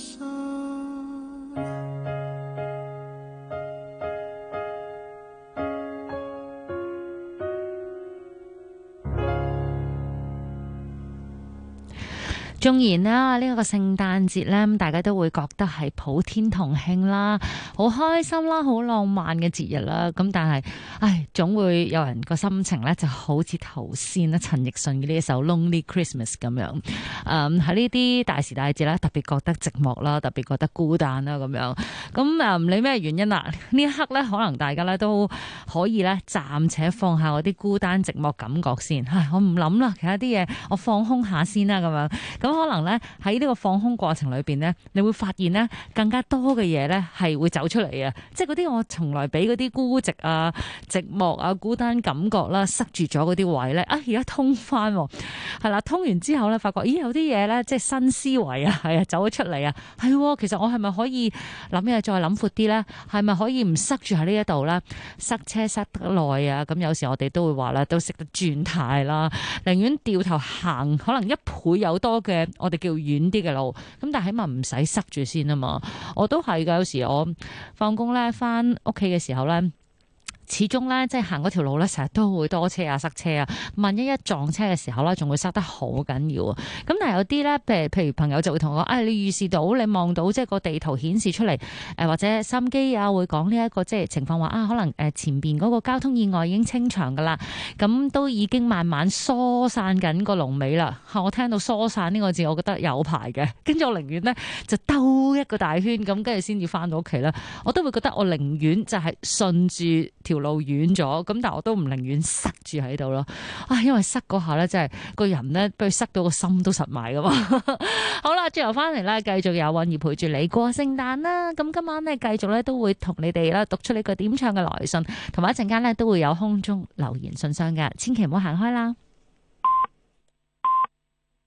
縱然啦，呢個聖誕節咧，大家都會覺得係普天同慶啦，好開心啦，好浪漫嘅節日啦。咁但係，總會有人個心情咧就好似頭先啦，陳奕迅嘅呢一首《Lonely Christmas》咁樣。喺呢啲大時大節咧，特別覺得寂寞啦，特別覺得孤單啦咁樣。咁唔理咩原因啦，呢一刻咧，可能大家咧都可以咧暫且放下嗰啲孤單寂寞感覺先。我唔諗啦，其他啲嘢我放空下先啦咁樣。咁可能咧喺呢個放空過程裏邊咧，你會發現咧更加多嘅嘢咧係會走出嚟啊！即係嗰啲我從來俾嗰啲孤寂啊、寂寞啊、孤單感覺啦塞住咗嗰啲位咧，而家通翻係啦，通完之後咧，發覺有啲嘢咧即係新思維啊，係啊走咗出嚟啊，係其實我係咪可以諗嘢再諗闊啲咧？係咪可以唔塞住喺呢一度咧？塞車塞得耐啊！咁有時我哋都會話啦，都識得轉態啦，寧願掉頭行可能1倍有多嘅我哋叫遠啲嘅路，咁但係起碼唔使塞住先啊嘛。我都係噶，有時我放工咧翻屋企嘅時候咧，始終咧即係行嗰條路咧，成日都會多車啊、塞車啊。萬一撞車嘅時候咧，仲會塞得好緊要啊。咁但係有啲咧，譬如朋友就會同我你預示到，你望到即係個地圖顯示出嚟，或者收音機啊會講呢一個即係情況話可能前邊嗰個交通意外已經清場噶啦，咁都已經慢慢疏散緊個龍尾啦。我聽到疏散呢個字，我覺得有排嘅，跟住我寧願咧就兜一個大圈咁，跟住先至翻到屋企啦。我都會覺得我寧願就係順住條路遠咗，咁但係我都唔寧願塞住喺度咯。因為塞嗰下咧，真係個人咧，俾佢塞到個心都實埋噶嘛。好啦，最後翻嚟咧，繼續有韻兒陪住你過聖誕啦。咁今晚咧，繼續咧都會同你哋咧讀出呢個點唱嘅來信，同埋一陣間咧都會有空中留言信箱噶，千祈唔好行開啦。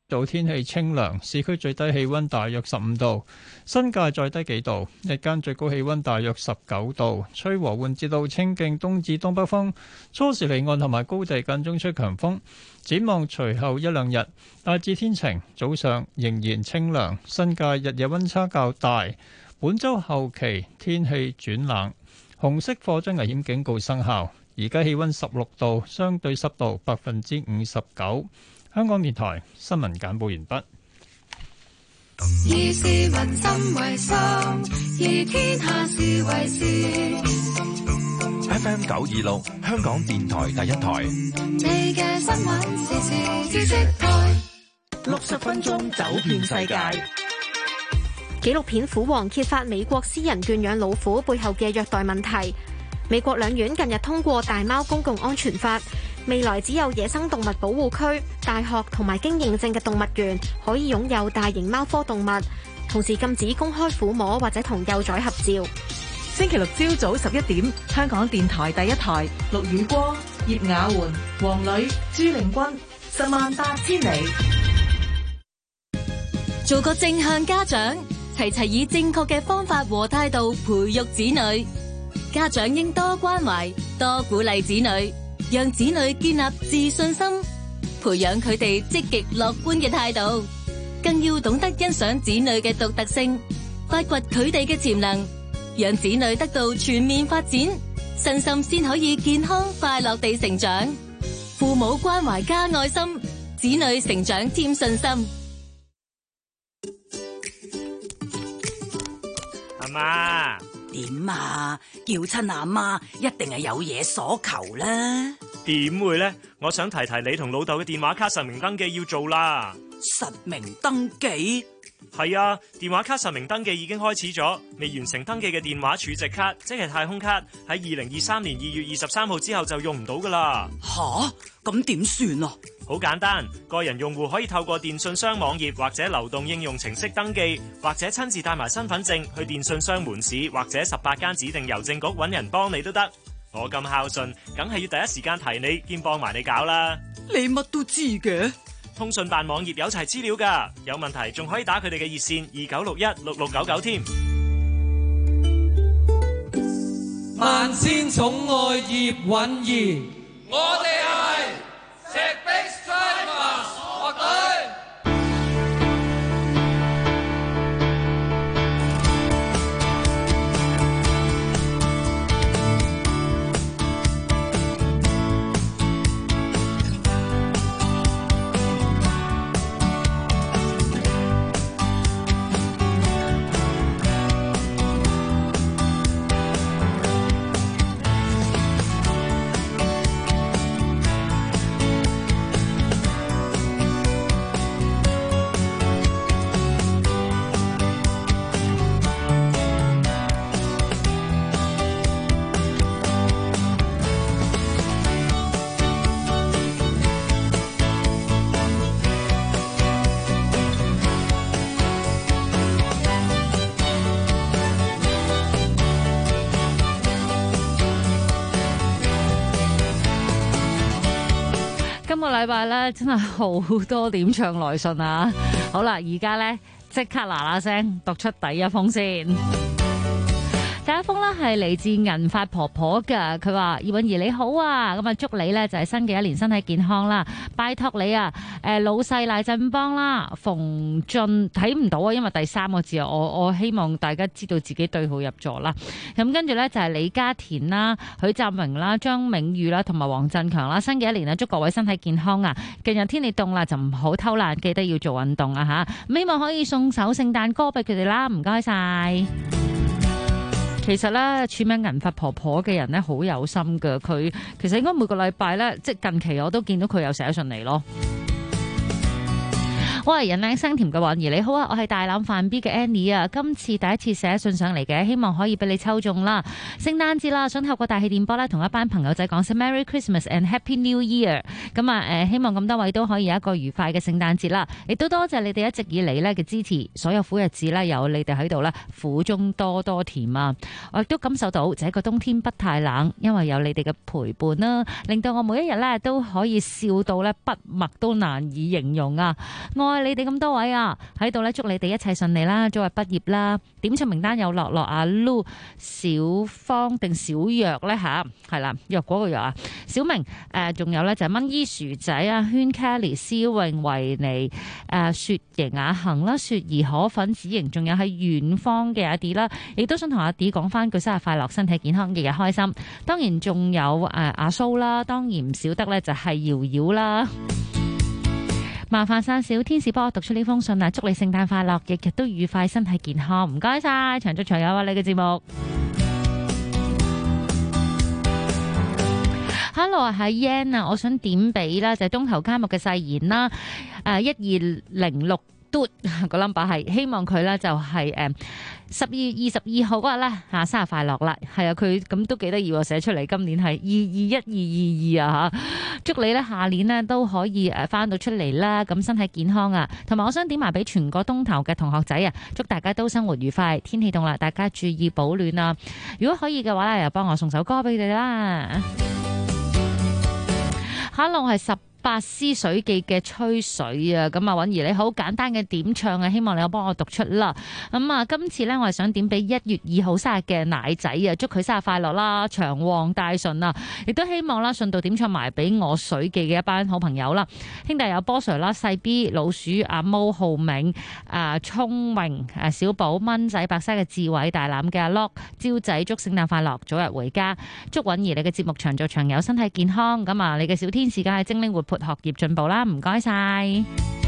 早天氣清涼，市區最低氣溫大約15度，新界再低幾度。日間最高氣溫大約19度，吹和緩至到清勁東至東北風。初時離岸同埋高地間中吹強風。展望隨後一兩日，大致天晴，早上仍然清涼，新界日夜溫差較大。本週後期天氣轉冷，紅色火災危險警告生效。而家氣溫16度，相對濕度59%。香港電台新聞簡報完畢。 以市民心為心，以天下事為事。 FM 926，香港電台第一台。 你嘅新聞時事知識台 ，60分鐘走遍世界。 紀錄片《虎王》揭發美國私人圈養老虎背後嘅虐待問題。美國兩院近日通過大貓公共安全法，未來只有野生動物保護區、大學同埋經認證嘅動物園可以擁有大型貓科動物，同時禁止公開撫摸或者同幼崽合照。 星期六朝早11點，香港電台第一台，陸宇光、葉雅媛、黃磊、朱玲君，18000里。 做個正向家長，齊以正確嘅方法和態度培育子女。家長應多關懷、多鼓勵子女，讓子女建立自信心，培養佢哋積極樂觀嘅態度，更要懂得欣賞子女嘅獨特性，發掘佢哋嘅潛能，讓子女得到全面發展，身心先可以健康快樂地成長。父母關懷加愛心，子女成長添信心。 阿媽，點啊？叫親阿媽一定係有嘢所求啦。 點會呢？我想提提你同老豆嘅電話卡實名登記要做啦。 實名登記？ 係啊，電話卡實名登記已經開始咗，未完成登記嘅電話儲值卡，即係太空卡，喺2023年2月23號之後就用唔到噶啦。 吓？咁點算啊？ 好簡單，個人用戶可以透過電信商網頁或者流動應用程式登記，或者親自帶埋身份證去電信商門市或者18間指定郵政局揾人幫你都得。我咁孝順，梗係要第一時間提你兼幫埋你搞啦。 你乜都知嘅？ 通訊辦網頁有齊資料㗎，有問題仲可以打佢哋嘅熱線29616699添。 萬千寵愛葉韻儀，我哋係石壁 Strivers 樂隊。 今個禮拜咧真係好多點唱來信啊！好啦，而家咧即刻嗱嗱聲讀出第一封先。第一封呢係嚟自銀髮婆婆㗎，佢話葉韻儀你好啊，咁啊祝你呢就係新嘅一年身體健康啦，拜託你啊，老細賴振邦啦，馮俊睇唔到啊，因為第3個字啊，我希望大家知道自己對號入座啦。咁跟住呢就係李家田啦、許澤榮啦、張銘宇啦同埋黃振強啦，新嘅一年呢祝各位身體健康啊！近日天氣凍啦，就唔好偷懶，記得要做運動啊吓！希望可以送首聖誕歌俾佢哋啦，唔該晒。其實咧，署名銀髮婆婆嘅人咧好有心噶，佢其實應該每個禮拜咧，即係近期我都見到佢有寫信嚟咯。我係人靚聲甜嘅韻儀，你好啊！我係大欖飯 B 嘅 Annie 啊，今次第一次寫信上嚟嘅，希望可以俾你抽中啦。聖誕節啦，想透過大氣電波咧，同一班朋友仔講聲 Merry Christmas and Happy New Year。咁啊，希望咁多位都可以有一個愉快嘅聖誕節啦。亦都多謝你哋一直以嚟咧嘅支持，所有苦日子咧有你哋喺度啦，苦中多多甜啊！我亦都感受到這個冬天不太冷，因為有你哋嘅陪伴啦，令到我每一日咧都可以笑到咧筆墨都難以形容啊！愛愛你哋咁多位啊！喺度咧祝你哋一切順利啦，早日畢業啦！點唱名單有樂樂、阿 Lu、小方定小藥咧吓，係啦，藥嗰個藥啊，小明仲有咧就係蚊衣薯仔啊、圈 Kelly、思穎、維尼、雪瑩、阿恒啦、雪兒、可粉、子瑩，仲有喺遠方嘅阿 D 啦，亦都想同阿 D 講翻句生日快樂，身體健康，日日開心。當然仲有阿蘇啦，當然唔少得咧就係瑤瑤啦。麻煩晒小天使幫我讀出呢封信啊！祝你聖誕快樂，日日都愉快，身體健康。唔該晒，長做長有啊！你嘅節目。Hello 係 Yan 啊，我想點俾啦，就係東頭監獄嘅誓言啦，1206嘟個 number 係希望佢咧就係12月22號嗰日咧嚇生日快樂啦，係啊，佢咁都幾得意喎，寫出嚟今年係221222啊嚇，祝你咧下年咧都可以翻到出嚟啦，咁身體健康啊，同埋我想點埋俾全個東頭嘅同學仔啊，祝大家都生活愉快，天氣凍啦，大家注意保暖啊，如果可以嘅話咧，又幫我送首歌俾你哋啦。Hello 係18絲水記嘅吹水啊，咁啊允兒你好，簡單嘅點唱啊，希望你有幫我讀出啦。咁啊今次呢，我係想點俾1月2號生日嘅奶仔啊，祝佢生日快樂啦，長旺大順啊，亦都希望啦順道點唱埋俾我水記嘅一班好朋友啦，兄弟有波 Sir 啦、細 B、老鼠、阿毛、浩明、聰明、小寶、蚊仔、白西嘅智慧、大欖嘅阿 Lock、招仔，祝聖誕快樂，早日回家，祝允兒你嘅節目長做長有，身體健康，咁啊你嘅小天使梗係精靈活潑，學業進步啦，唔該晒。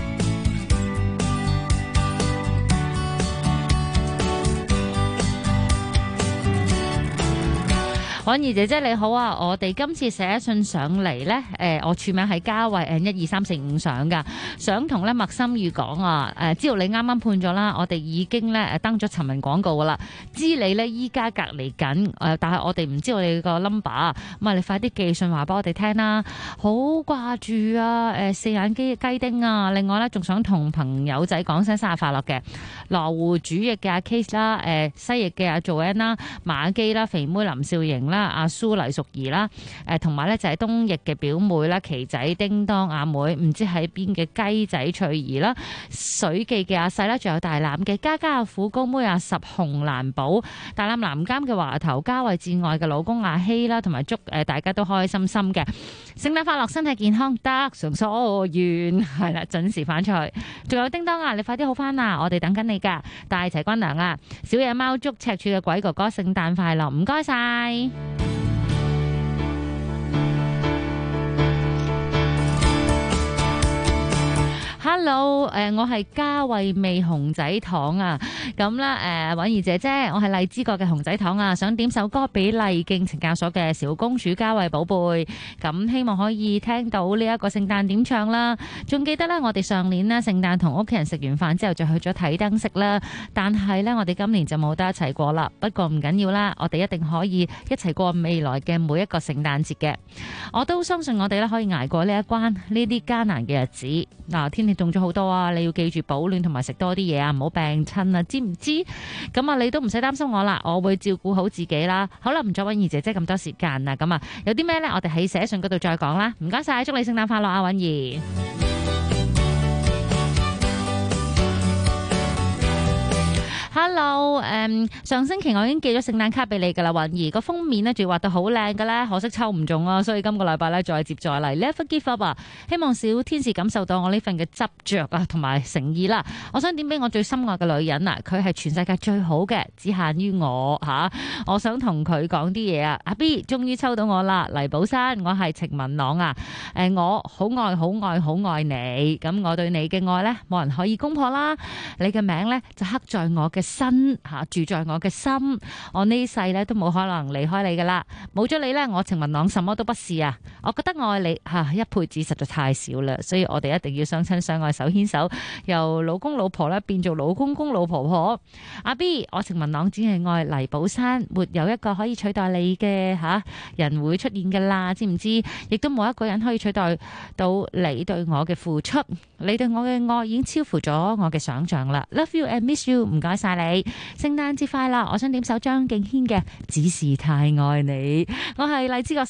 允兒姐姐你好啊，我哋今次寫信上嚟呢，我署名係嘉慧12345上噶，想同咧麥心宇講啊，知道你啱啱判咗啦，我哋已經咧登咗尋人廣告噶啦，知你呢依家隔離緊，但係我哋唔知道你個 number， 咁啊你快啲寄信話俾我哋聽啦，好掛住啊，四眼雞丁啊，另外呢，仲想同朋友仔講聲生日快樂嘅，羅湖主翼嘅阿 Case 啦，西翼嘅阿 Joanne 啦，馬基啦，肥妹林少瑩啦。阿蘇黎淑儀啦，同埋咧就係東翼嘅表妹啦，奇仔叮當阿妹，唔知喺邊嘅雞仔翠兒啦，水記嘅阿細啦，仲有大欖嘅嘉嘉阿虎高妹阿十紅蘭寶，大欖南監嘅華頭嘉慧至愛嘅老公阿希啦，同埋祝大家都開開心心嘅聖誕快樂，身體健康，得償所願，係啦，準時返出去。仲有叮當啊，你快啲好返啊，我哋等緊你噶，大齊軍糧啊，小野貓祝赤柱嘅鬼哥哥聖誕快樂，唔該晒。Hello， 我係嘉慧味熊仔糖啊，咁啦，允兒姐姐，我係荔枝角嘅熊仔糖啊，想點首歌俾麗徑懲教所嘅小公主嘉慧寶貝，咁希望可以聽到呢一個聖誕點唱啦。仲記得咧，我哋上年呢聖誕同屋企人食完飯之後就去咗睇燈飾啦，但係呢，我哋今年就冇得一齊過啦。不過唔緊要啦，我哋一定可以一齊過未來嘅每一個聖誕節嘅。我都相信我哋咧可以捱過呢一關呢啲艱難嘅日子。嗱，天氣凍咗好多啊！你要記住保暖同埋食多啲嘢啊，唔好病親啊，知唔知？咁啊，你都唔使擔心我啦，我會照顧好自己啦。好啦，唔阻允兒姐姐咁多時間啦，咁啊，有啲咩呢？我哋喺寫信嗰度再講啦。唔該晒，祝你聖誕快樂啊，允兒。Hello， 上星期我已經寄咗聖誕卡俾你噶啦，允兒個封面呢，仲要畫到好靚嘅咧，可惜抽唔中啊，所以今個禮拜咧再接再厲 ，Never give up 啊！希望小天使感受到我呢份嘅執着啊，同埋誠意啦。我想點俾我最心愛嘅女人啊，佢係全世界最好嘅，只限於我吓。我想同佢講啲嘢啊，阿 B 終於抽到我啦，黎寶珊，我係程文朗啊，我好愛好愛好愛你，咁我對你嘅愛呢，冇人可以攻破啦，你嘅名呢，就刻在我嘅身吓，住在我嘅心，我呢世咧都冇可能離開你噶啦，冇咗你咧，我程文朗什麼都不是啊！我覺得我愛你吓，一輩子實在太少啦，所以我哋一定要相親相愛，手牽手，由老公老婆咧變做老公公老婆婆。阿 B， 我程文朗只係愛黎寶珊，沒有一個可以取代你嘅吓人會出現噶啦，知唔知？亦都冇一個人可以取代到你對我嘅付出，你對我嘅愛已經超乎咗我嘅想象啦。Love you and miss you， 唔該晒你，聖誕節快樂！我想點首張敬軒嘅《只是太愛你》，我係。係荔枝角 4B 嘅文朗啊！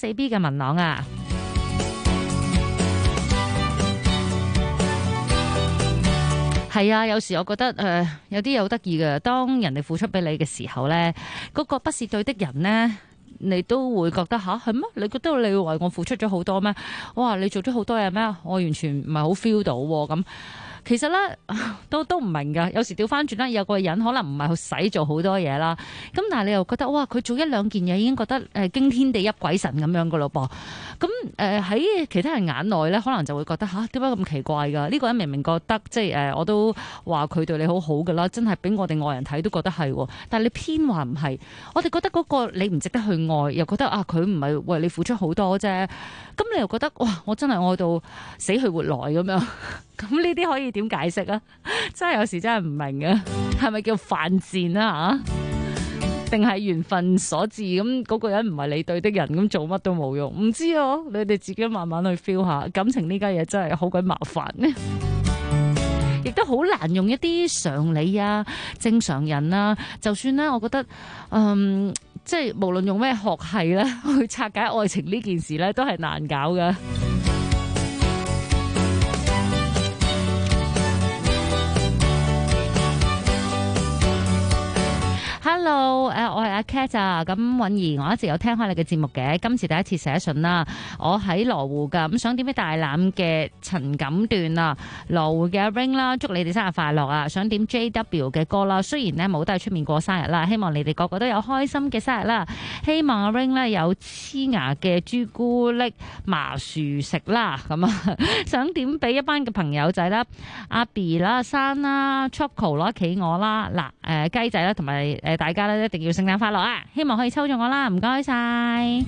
係啊，有時我覺得有啲嘢好得意嘅，當人哋付出俾你嘅時候咧，嗰個不是對的人咧，你都會覺得吓係咩？你覺得你為我付出咗好多咩？哇！你做咗好多嘢咩？我完全唔係好 feel 到咁。其實咧都唔明㗎，有時調翻轉啦，有個人可能唔係好使做好多嘢啦，咁但係你又覺得哇，佢做一兩件嘢已經覺得驚天地泣鬼神咁樣噶咯噃，咁喺其他人眼內咧，可能就會覺得吓點解咁奇怪㗎？呢個人明明覺得即係我都話佢對你好好㗎啦，真係俾我哋外人睇都覺得係，但係你偏話唔係，我哋覺得嗰個你唔值得去愛，又覺得啊佢唔係為你付出好多啫，咁你又覺得哇，我真係愛到死去活來咁樣。咁呢啲可以點解釋啊？真係有時真係唔明啊，係咪叫犯賤啊吓？定係緣分所致？咁嗰個人唔係你對的人，咁做乜都冇用。唔知啊，你哋自己慢慢去 feel 下。感情呢家嘢真係好鬼麻煩呢，亦都好難用一啲常理啊、正常人啊。就算咧，我覺得即係無論用咩學系咧去拆解愛情呢件事咧，都係難搞噶。Hello， 我係阿 Cat 啊，咁允兒，我一直有聽開你嘅節目嘅，今次第一次寫信啦，我喺羅湖噶，咁想點俾大欖嘅陳錦段啊，羅湖嘅 Ring 啦，祝你哋生日快樂啊，想點 JW 嘅歌啦，雖然呢冇得喺出面過生日啦，希望你哋個個都有開心嘅生日啦，希望阿 Ring 呢有黐牙嘅朱古力麻薯食啦，咁啊，想點俾一班嘅朋友仔啦，阿 B 啦、山啦、Choco 啦、企鵝啦，嗱雞仔啦，同埋大家咧一定要聖誕快樂啊！希望可以抽中我啦，唔該晒。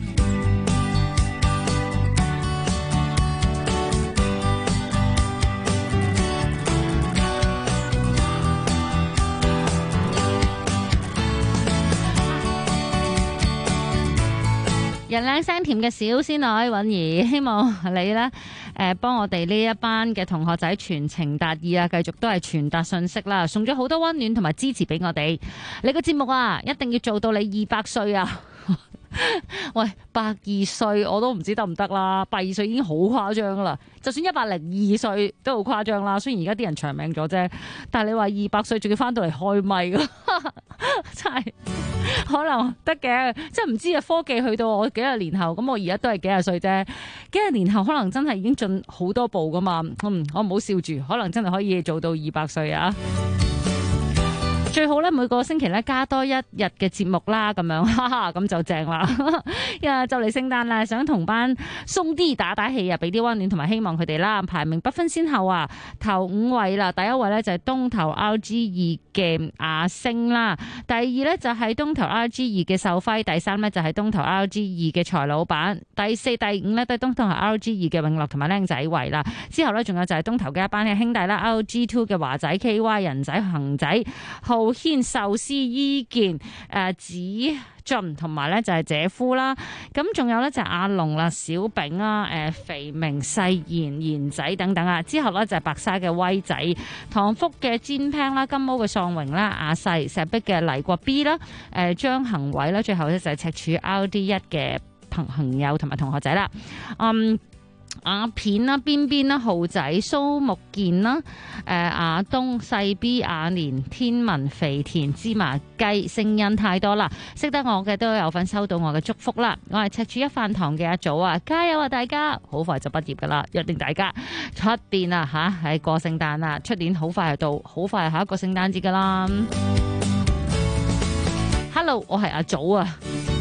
人靚聲甜嘅小仙女允兒，希望你咧幫我哋呢一班嘅同學仔傳情達意啊，繼續都係傳達信息啦，送咗好多溫暖同埋支持俾我哋。你個節目啊，一定要做到你200歲啊！喂，102歲我都唔知得唔得啦，102歲已經好誇張啦，就算102歲都好誇張啦。雖然而家啲人長命咗啫，但係你話200歲仲要翻到嚟開咪㗎，真係可能得嘅，即係唔知啊。科技去到我幾廿年後，咁我而家都係幾廿歲啫，幾廿年後可能真係已經進好多步噶嘛。我唔好笑住，可能真係可以做到200歲啊！最好咧，每個星期咧加多一日嘅節目啦，咁樣，哈哈，咁就正啦。就嚟聖誕啦，想同班鬆啲打氣啊，俾啲溫暖同埋希望佢哋啦。排名不分先後啊，頭5位啦，第一位咧就係東頭 RG2嘅阿星啦，第二咧就係東頭 RG2嘅秀輝，第三咧就係東頭 RG2嘅財老闆，第4、第5咧都係東頭 RG2嘅永樂同埋靚仔維啦。之後咧仲有就係東頭嘅一班嘅兄弟啦 ，RG2 嘅華仔 KY 人仔恒仔浩軒壽司伊健子俊同埋咧就係姐夫啦，咁仲有咧就係阿龍啦、小炳啦、肥明細賢仔等等啊。之後咧就係白沙嘅威仔、唐福嘅煎餅啦、金毛嘅喪榮啦、阿細、石壁嘅黎國 B 啦、張恒偉啦，最後咧就係赤柱 RD1嘅朋友同埋同學仔啦。阿片啦、邊邊啦、浩仔、蘇木健啦、阿東、細 B、阿年、天文、肥田、芝麻雞，聲音太多啦，識得我嘅都有份收到我嘅祝福啦。我係赤柱一飯堂嘅阿祖啊，加油啊大家！好快就畢業噶啦，約定大家出邊啊吓，係過聖誕啦，出年好快就到，好快係下一個聖誕節噶啦。Hello， 我係阿祖啊。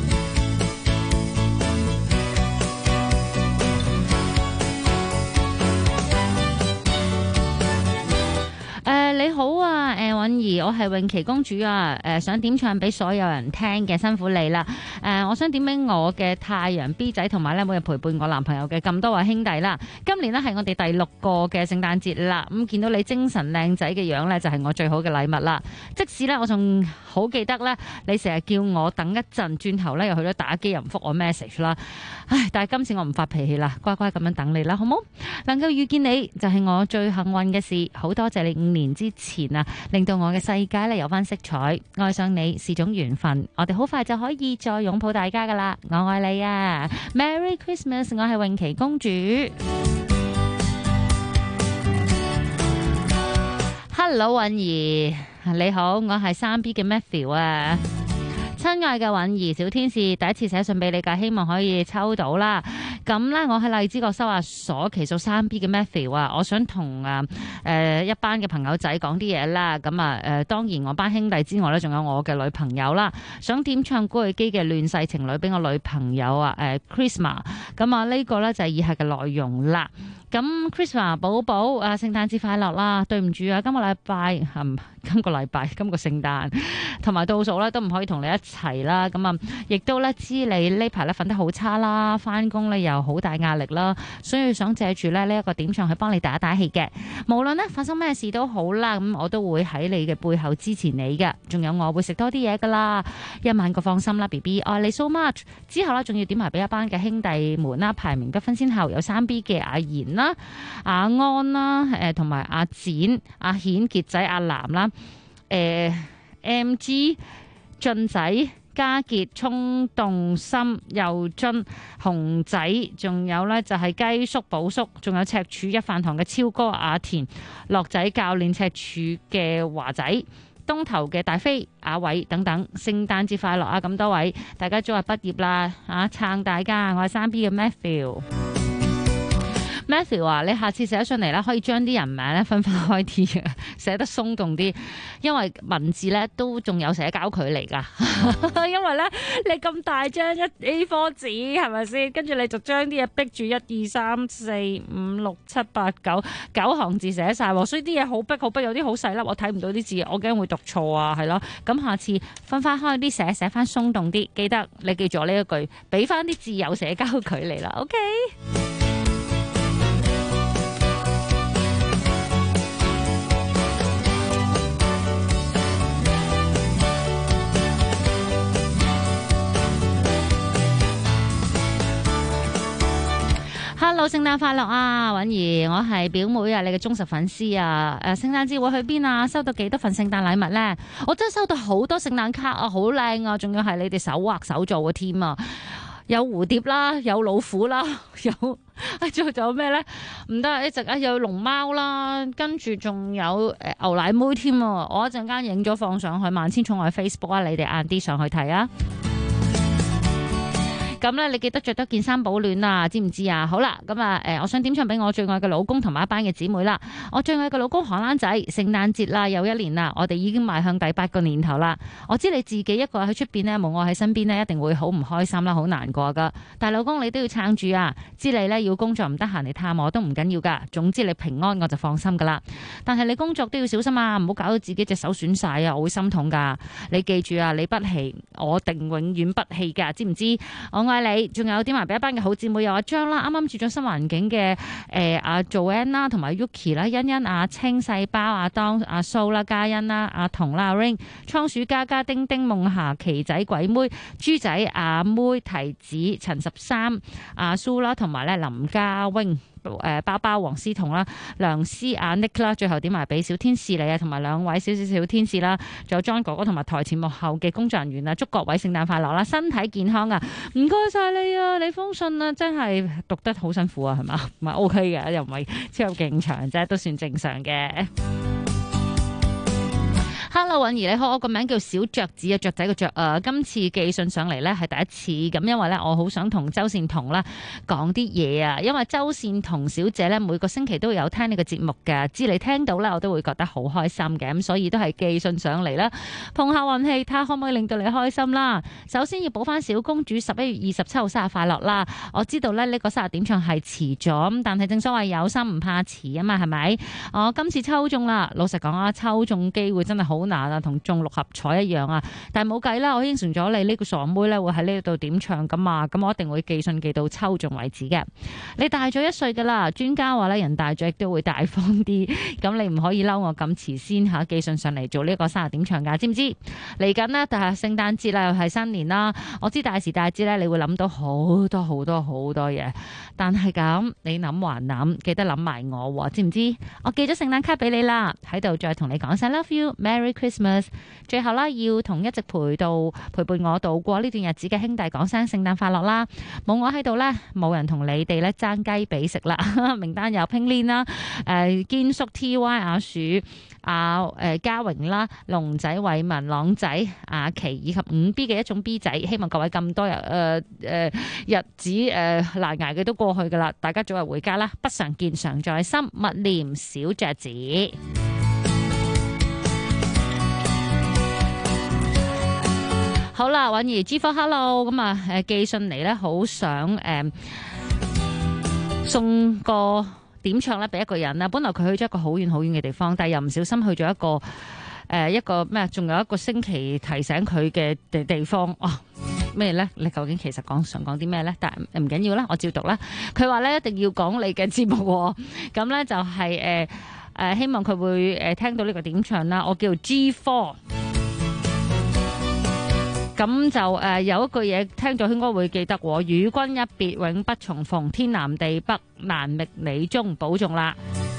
你好啊，允兒，我係詠琪公主啊，想點唱俾所有人聽嘅，辛苦你啦。我想點俾我嘅太陽 B 仔同埋咧每日陪伴我男朋友嘅咁多位兄弟啦。今年呢係我哋第6個嘅聖誕節啦，咁見到你精神靚仔嘅樣呢，就係我最好嘅禮物啦。即使呢，我仲好記得呢，你成日叫我等一陣，轉頭呢又去咗打機又唔覆我 message 啦。唉，但係今次我唔發脾氣啦，乖乖咁樣等你啦，好冇？能夠遇見你就係我最幸運嘅事，好多謝你5年之前啊，令到我嘅世界咧有翻色彩，愛上你是種緣分，我哋好快就可以再擁抱大家噶啦，我愛你啊 Merry Christmas， 我係詠琪公主。 Hello， 允兒，你好，我係3B 嘅 Matthew 啊。親愛嘅允兒小天使，第一次寫信俾你㗎，希望可以抽到啦。咁呢，我喺荔枝角收押所期數3B 嘅 Matthew 啊，我想同一班嘅朋友仔講啲嘢啦。咁當然我班兄弟之外呢，仲有我嘅女朋友啦。想點唱古巨基嘅亂世情侶俾我女朋友啊，Christmas。咁呢個呢，就係以下嘅內容啦。咁 Christmas 寶寶啊，聖誕節快樂啦！對唔住啊，今個禮拜今個聖誕同埋倒數咧都唔可以同你一齊啦。咁啊，亦都咧知你呢排咧瞓得好差啦，翻工咧又好大壓力啦，所以想借住咧呢一個點唱去幫你打打氣嘅。無論咧發生咩事都好啦，咁我都會喺你嘅背後支持你嘅。仲有我會食多啲嘢噶啦，1萬個放心啦 ，BB 愛你 so much。之後咧仲要點埋俾一班嘅兄弟們啦，排名不分先後，有3B 嘅阿賢啦、阿安啦、同埋阿展、阿顯、傑仔、阿南啦。MG 俊仔、家傑、衝動心、又津、熊仔，仲有呢就係雞叔、寶叔，仲有赤柱一飯堂嘅超哥阿田、樂仔教練、赤柱嘅華仔、東頭嘅大飛、阿偉等等，聖誕節快樂啊！咁多位，大家早日畢業啦，撐大家，我係3B 嘅 Matthew 啊，你下次寫上嚟咧，可以將啲人名咧分開啲嘅，寫得鬆動啲，因為文字咧都仲有社交距離㗎。因為咧你咁大張一 A4 紙係咪先？跟住你就將啲嘢逼住1、2、3、4、5、6、7、8、9行字寫晒，所以啲嘢好逼，有啲好細粒，我睇唔到啲字，我驚會讀錯啊，係咯。咁下次分開啲寫翻鬆動啲，記得你記住我呢一句，俾翻啲字有社交距離啦。OK。Hello， 聖誕快樂啊，允兒，我係表妹啊，你嘅忠實粉絲啊。聖誕節會去邊啊？收到幾多份聖誕禮物呢？我真係收到好多聖誕卡啊，好靚啊，仲要係你哋手畫手做嘅添啊！有蝴蝶啦，有老虎啦，仲有咩呢？唔得，一直有龍貓啦，跟住仲有牛奶妹添啊！我一陣間影咗放上去萬千寵愛 Facebook 啊，你哋晏啲上去睇啊！咁咧，你記得着多件衫保暖啊，知唔知啊？好啦，咁我想點唱俾我最愛嘅老公同埋一班嘅姊妹啦。我最愛嘅老公荷蘭仔，聖誕節啦，又1年啦，我哋已經邁向第8個年頭啦。我知你自己一個喺出邊呢，冇我喺身邊呢，一定會好唔開心啦，好難過噶。但係老公你都要撐住啊！知你呢要工作唔得閒嚟探我都唔緊要噶，總之你平安我就放心噶啦。但係你工作都要小心啊，唔好搞到自己隻手損晒啊，我會心痛噶。你記住啊，你不棄，我定永遠不棄噶，知唔知？我愛你，仲有點埋俾一班嘅好姊妹，有阿張啦，啱啱住咗新環境嘅阿 Joanne 啦，同埋 Yuki 啦，欣欣、阿青、細胞、阿當、阿蘇啦、嘉欣啦、阿童啦、阿 Ring、倉鼠嘉嘉、丁丁、夢霞、奇仔、鬼妹、豬仔、阿妹、提子、陳13、阿蘇啦，同埋咧林家榮。包包黃思彤啦、梁思阿 Nick 啦，最後點埋俾小天使你啊，同埋兩位小天使啦，仲有 John 哥哥同埋台前幕後嘅工作人員啊，祝各位聖誕快樂啦，身體健康啊，唔該晒你啊，你封信啊真係讀得好辛苦啊，係嘛？唔係 OK 嘅，又唔係超級勁長啫，都算正常嘅。Hello， 允兒你好，我個名叫小雀子啊，雀仔個雀啊。今次寄信上嚟呢係第一次，咁因為呢我好想同周善彤啦講啲嘢啊，因為周善彤小姐呢每個星期都有聽你個節目嘅，知你聽到呢我都會覺得好開心嘅，咁所以都係寄信上嚟啦，碰下運氣，睇下可唔可以令到你開心啦。首先要補翻小公主11月27號生日快樂啦，我知道呢個生日點唱係遲咗，咁但係正所謂有心唔怕遲啊嘛，係咪？我今次抽中啦，老實講啊，抽中機會真係好難啊，同中6合彩一樣啊！但係冇計啦，我應承咗你呢個傻妹咧會喺呢度點唱噶嘛，咁我一定會寄信寄到抽中為止嘅。你大咗1歲噶啦，專家話咧人大咗亦都會大方啲，咁你唔可以嬲我咁遲先吓寄信上嚟做呢個生日點唱噶，知唔知？嚟緊呢，但係聖誕節啦，又係新年啦，我知大時大節咧你會諗到好多好多好多嘢，但係咁你諗還諗，記得諗埋我，知唔知？我寄咗聖誕卡俾你啦，喺度再同你講聲 Love you，Merry Christmas。最後啦，要同一直陪伴我度過呢段日子嘅兄弟講聲聖誕快樂啦。冇我喺度呢，冇人同你哋咧爭雞髀食啦。名單有拼鏈啦，堅叔 TY 阿樹。嘉榮啦、龍仔、偉文、朗仔、阿琪以及5B 嘅一種 B 仔，希望各位咁多日子難捱嘅都過去噶啦，大家早日回家啦！不常見常在心，勿念小雀子。好啦，婉兒 G4 Hello， 咁啊寄信嚟咧，好想送個點唱咧俾一個人啦，本來佢去咗一個好遠好遠嘅地方，但係又唔小心去咗一個咩？仲有一個星期提醒佢嘅地方咩咧？你究竟其實想講啲咩咧？但係唔緊要啦，我照讀啦。佢話咧一定要講你嘅節目，咁咧就係希望佢會聽到呢個點唱啦。我叫 G4。咁就有一句嘢聽咗應該會記得喎，與君一別永不重逢，天南地北難覓你中，保重啦。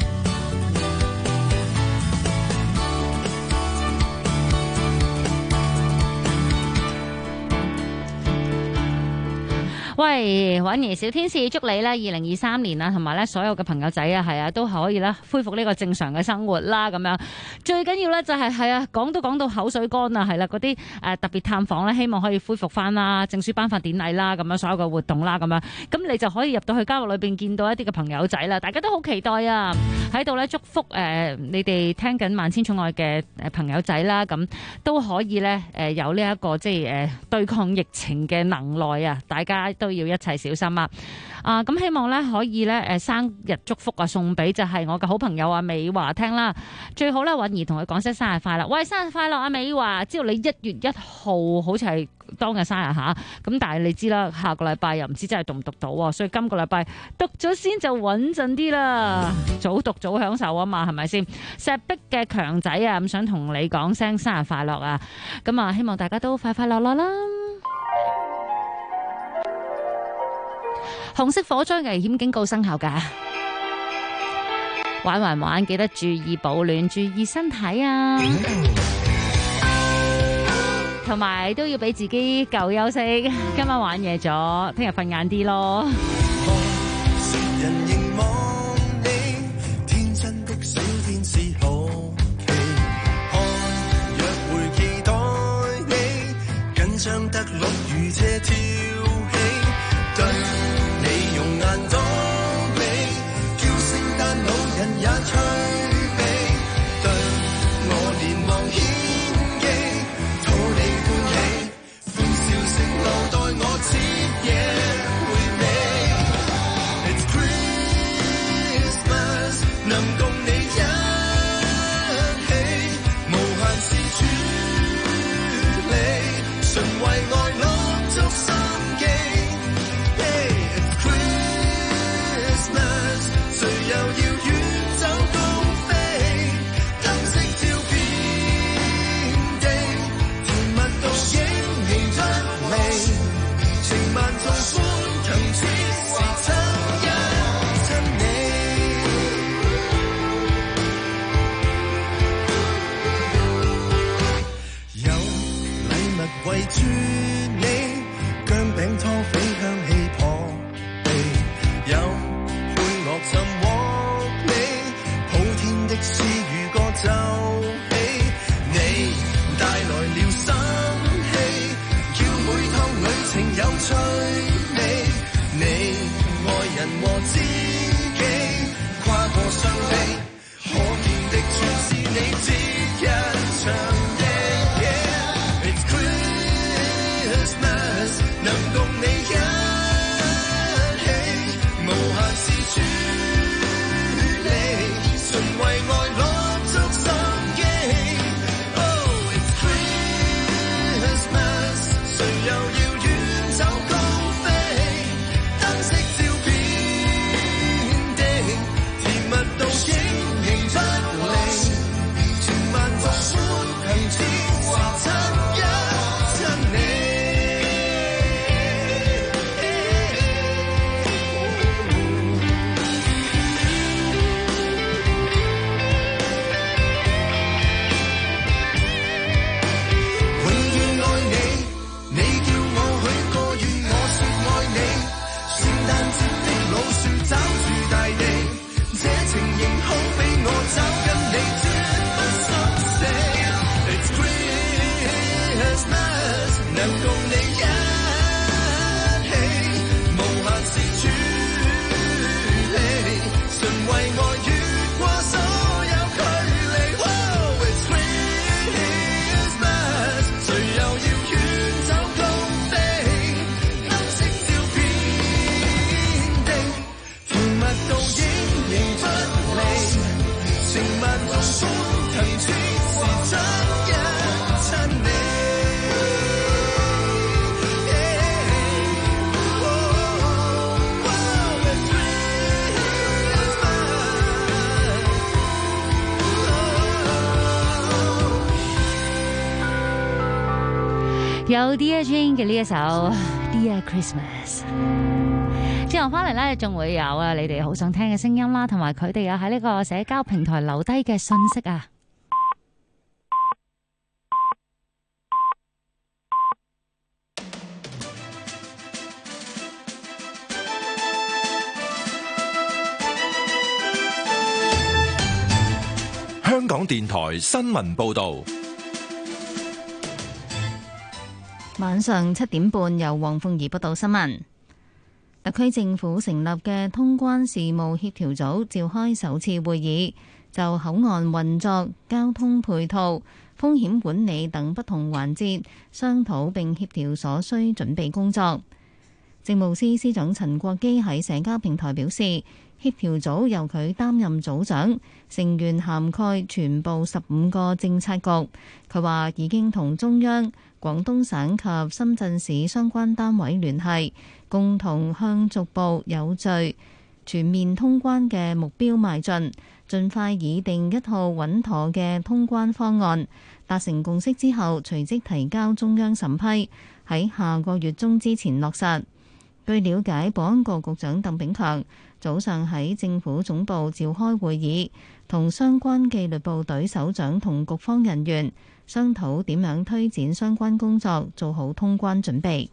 喂，婉兒小天使，祝你咧2023年啊，同埋咧所有嘅朋友仔啊，係啊，都可以啦，恢復呢個正常嘅生活啦，咁樣最緊要咧就係啊，講到口水乾啊，係啦，嗰啲特別探訪咧，希望可以恢復翻啦，證書頒發典禮啦，咁樣所有嘅活動啦，咁樣咁你就可以入到去監獄裏邊見到一啲嘅朋友仔啦，大家都好期待啊！喺度咧祝福你哋聽緊萬千寵愛嘅朋友仔啦，咁都可以咧有呢一個即係對抗疫情嘅能耐啊！大家都要一齊小心啊！咁希望咧可以咧生日祝福啊送俾就係我嘅好朋友阿美華聽啦，最好咧允兒同佢講聲生日快樂。喂，生日快樂阿美華！知道你1月1號好似係當日生日吓，咁但係你知啦，下個禮拜又唔知真係讀唔讀到喎，所以今個禮拜讀咗先就穩陣啲啦，早讀早享受啊嘛，係咪先？石壁嘅強仔啊，咁想同你講聲生日快樂啊！咁啊，希望大家都快快樂樂啦。紅色火災危險警告生效㗎，玩，記得注意保暖，注意身體啊，同埋都要俾自己夠休息。今晚玩夜咗，聽日瞓晏啲咯。人凝望你，天真的小天使好奇，看約會期待你，緊張得落雨車跳起，對你用眼躲避，叫聖誕老人也趣味，對我連忙獻技，討你歡喜，歡笑聲路待我徹夜回味。It's Christmas， 能共你一起，無限是處理，純為愛落足心機。誰又要遠走高飛，燈飾照遍地，甜蜜到影形出味，情萬眾歡騰似是親一親你。有禮物圍住你，薑餅拖飛香氣撲鼻，有尋獲你，普天的詩與歌奏起，你帶來了生氣，叫每趟旅程有趣味，你愛人和知己跨過雙臂，可見的全是你節日長夜。It's Christmas， 能共你一起，無限是處為愛落足心機。Oh, it's Christmas， 誰又要遠走高飛，燈飾照遍地，甜蜜到影形不離，全萬眾歡騰有 Dear Jane 嘅呢一首 Dear Christmas。之後翻嚟咧，仲會有啊，你哋好想聽嘅聲音啦，同埋佢哋啊喺呢個社交平台留低嘅信息啊。 香港電台新聞報道， 晚上7點半由黃鳳儀報道新聞。特區政府成立嘅通關事務協調組召開首次會議，就口岸運作、交通配套、風險管理等不同環節商討並協調所需準備工作。政務司司長陳國基喺社交平台表示，協調組由佢擔任組長，成員涵蓋全部15個政策局。佢話已經同中央、廣東省及深圳市相關單位聯繫，共同向逐步有序全面通關嘅目標邁進，盡快擬定一套穩妥嘅通關方案。達成共識之後，隨即提交中央審批，喺下個月中之前落實。據了解，保安局局長鄧炳強早上喺政府總部召開會議，同相關紀律部隊首長同局方人員商討點樣推展相關工作，做好通關準備。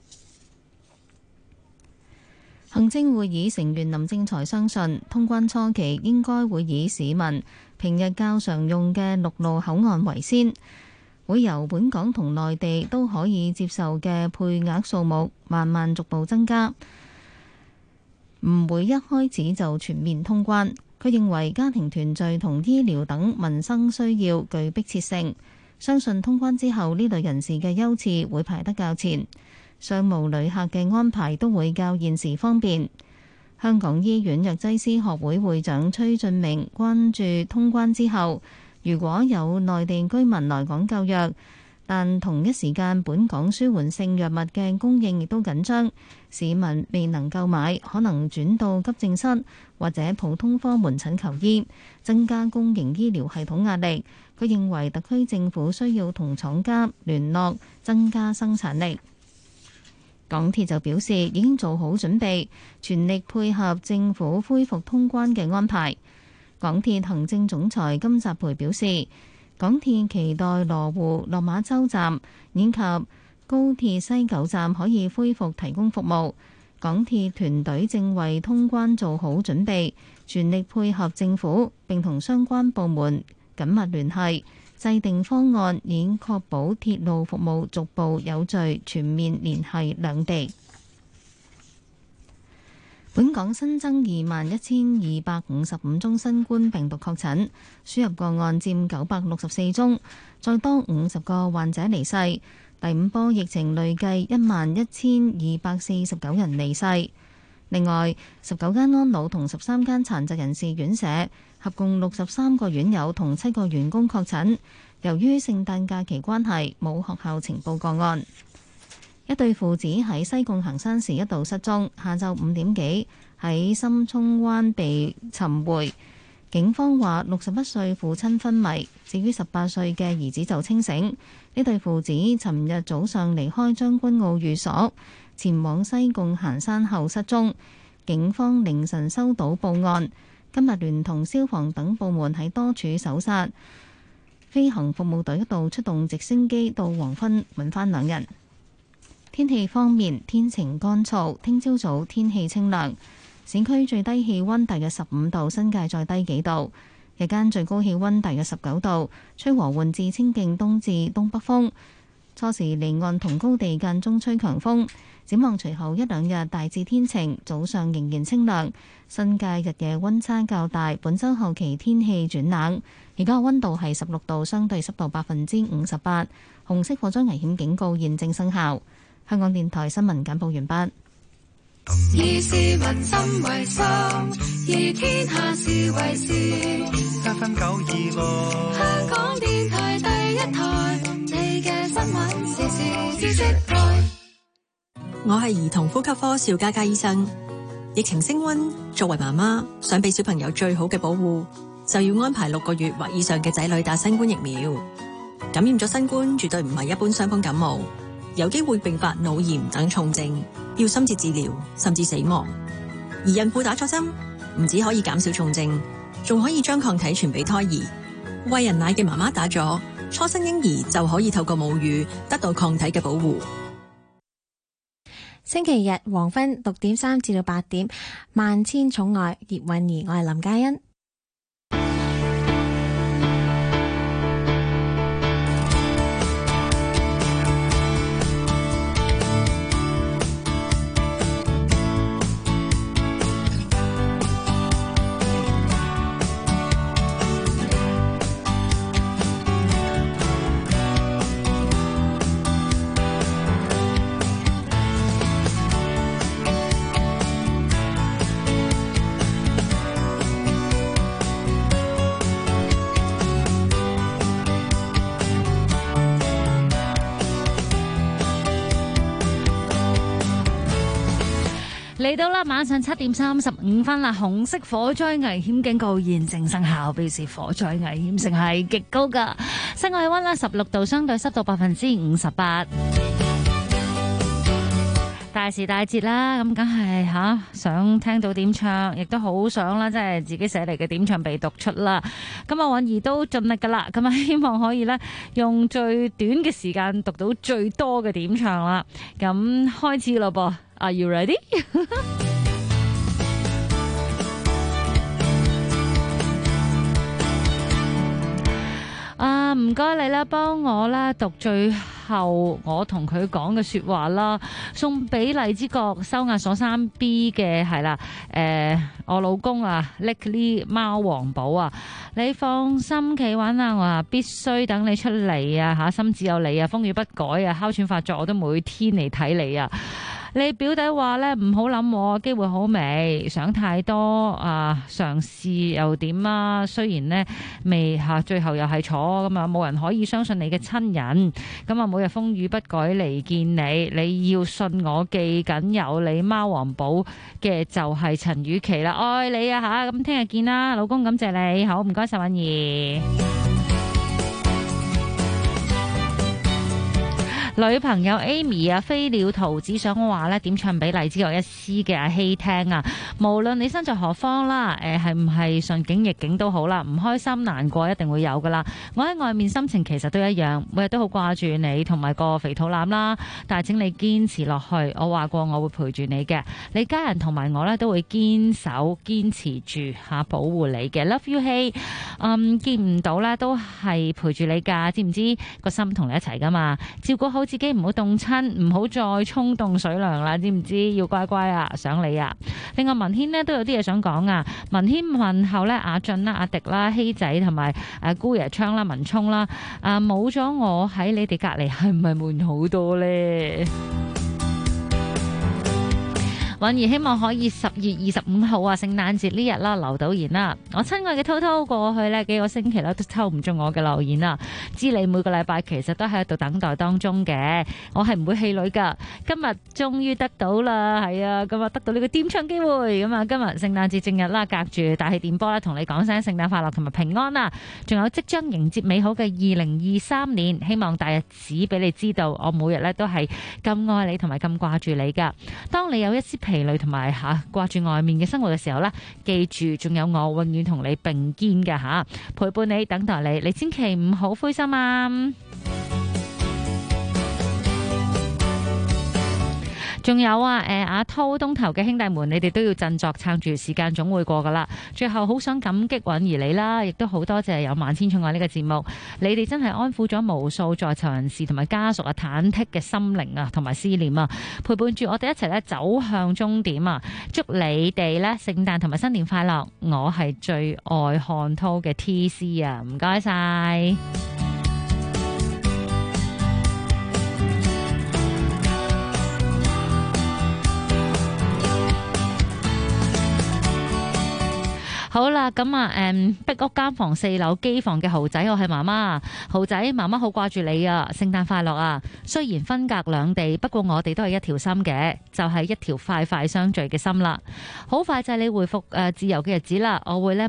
行政會議成員林正財相信，通關初期應該會以市民平日較常用嘅陸路口岸為先，會由本港同內地都可以接受嘅配額數目慢慢逐步增加，唔會一開始就全面通關。佢認為家庭團聚同醫療等民生需要具迫切性，相信通關之後呢類人士嘅優次會排得較前，商務旅客嘅安排都會較現時方便。香港醫院藥劑師學會會長崔俊明關注通關之後，如果有內地居民來港購藥，但同一時間本港舒緩性藥物嘅供應亦都緊張，市民未能購買，可能轉到急症室或者普通科門診求醫，增加公營醫療系統壓力。佢認為特區政府需要同廠家聯絡，增加生產力。港鐵就表示已經做好準備，全力配合政府恢復通關嘅安排。港鐵行政總裁金澤培表示，港鐵期待羅湖、落馬洲站以及高鐵西九站可以恢復提供服務。港鐵團隊正為通關做好準備，全力配合政府，並同相關部門緊密聯繫，制定方案，以確保鐵路服務逐步有序全面聯繫兩地。本港新增21,255宗新冠病毒確診，輸入個案佔964宗，再多50個患者離世。第5波疫情累計11,249人離世。另外，19間安老同13間殘疾人士院舍，合共63個院友同7個員工確診。由於聖誕假期關係，冇學校呈報個案。一對父子喺西貢行山時一度失蹤，下晝5點幾喺深涌灣被尋回。警方話61歲父親昏迷，至於18歲嘅兒子就清醒。呢對父子尋日早上離開將軍澳寓所，前往西貢行山後失蹤。警方凌晨收到報案，今日聯同消防等部門喺多處搜殺。飛行服務隊一度出動直升機到黃昏揾返兩人。天氣方面，天晴乾燥，聽朝早天氣清涼，市區最低氣溫大約15度，新界再低幾度。日間最高氣溫大約19度，吹和緩至清勁東至東北風。初時離岸同高地間中吹強風。展望隨後一兩日大致天晴，早上仍然清涼，新界日夜溫差較大。本週後期天氣轉冷，而家溫度係16度，相對濕度58%。紅色火災危險警告現正生效。香港電台新聞簡報完畢。 以市民心為心，以天下事為事。 FM 926， 香港電台第一台，你嘅新聞時事知識台。 我係兒童呼吸科邵嘉嘉醫生。疫情升溫，作為媽媽想俾小朋友最好嘅保護，就要安排6個月或以上嘅仔女打新冠疫苗。感染咗新冠絕對唔係一般傷風感冒， 有機會併發腦炎等重症，要深切治療甚至死亡。而孕婦打咗針，唔止可以減少重症，仲可以將抗體傳俾胎兒。餵人奶嘅媽媽打咗，初生嬰兒就可以透過母乳得到抗體嘅保護。 星期日黃昏6:3至到8點，萬千寵愛葉韻儀，我係林嘉欣。 嚟到啦，晚上7:35啦，紅色火災危險警告現正生效，表示火災危險性係極高噶。室外氣溫啦16度，相對濕度58%。大時大節啦，咁梗係想聽到點唱，亦都好想啦，即係自己寫嚟嘅點唱被讀出啦。咁啊，韻儀都盡力噶啦，咁啊，希望可以咧用最短嘅時間讀到最多嘅點唱啦。咁開始咯噃。Are you ready? 唔該你啦，幫我啦讀最後我同佢講嘅說話啦，送俾荔枝角收押所 3B 嘅係啦，我老公啊 Lickly 貓王寶啊，你放心企穩啊，我話必須等你出嚟啊吓，心只有你啊，風雨不改啊，哮喘發作我都每天嚟睇你啊。你表弟話咧唔好諗，機會好微，想太多啊，嘗試又點啊？雖然呢未最後又係錯咁啊，冇人可以相信你嘅親人。咁啊，每日風雨不改嚟見你，你要信我，記緊有你貓王寶嘅就係陳雨琪啦，愛你啊吓！咁聽日見啦，老公，感謝你，好唔該晒韻儀。女朋友 Amy 啊，飛鳥桃只想話咧點唱俾荔枝角一絲嘅阿希聽啊！無論你身在何方啦，係唔係順境逆境都好啦，唔開心難過一定會有噶啦。我喺外面心情其實都一樣，每日都好掛住你同埋個肥肚腩啦。但係請你堅持落去，我話過我會陪住你嘅，你家人同埋我咧都會堅守堅持住吓保護你嘅。Love you， 希見唔到咧都係陪住你噶，知唔知個心同你一齊噶嘛？照顧好自己，唔好凍親，唔好再沖凍水涼啦，知唔知？要乖乖啊，想你啊！另外文軒呢都有啲嘢想講啊，文軒問候咧阿俊啦、阿迪啦、希仔同埋姑爺昌啦、文聰啦，冇咗我喺你哋隔離，係唔係悶好多咧？韻儀希望可以10月25號啊，聖誕節呢日啦，留到言啦。我親愛嘅滔滔過去呢幾個星期咧都抽唔中我嘅留言啦，知你每個禮拜其實都喺度等待當中嘅，我係唔會氣餒噶。今日終於得到啦，係啊，咁啊得到呢個點唱機會，咁啊今日聖誕節正日啦，隔住大氣電波啦，同你講聲聖誕快樂同埋平安啦，仲有即將迎接美好嘅2023年，希望大日子俾你知道，我每日咧都係咁愛你同埋咁掛住你噶。當你有一絲疲累同埋掛住外面嘅生活嘅時候呢，記住仲有我永遠同你並肩嘅吓，陪伴你等待你，你千祈唔好灰心啊！仲有啊，阿滔東頭嘅兄弟們，你哋都要振作撐住，時間總會過噶啦。最後好想感激韻儀你啦，亦都好多謝有萬千寵愛呢個節目，你哋真係安撫咗無數在囚人士同埋家屬啊忐忑嘅心靈啊同埋思念啊，陪伴住我哋一齊咧走向終點啊！祝你哋咧聖誕同埋新年快樂！我係最愛漢滔嘅 TC 啊，唔該晒。好啦，咁啊，壁屋間房4樓機房嘅豪仔，我係媽媽，豪仔媽媽好掛住你啊！聖誕快樂啊！雖然分隔兩地，不過我哋都係一條心嘅，就係一條快快相聚嘅心啦。好快就係你回復自由嘅日子啦，我會咧抹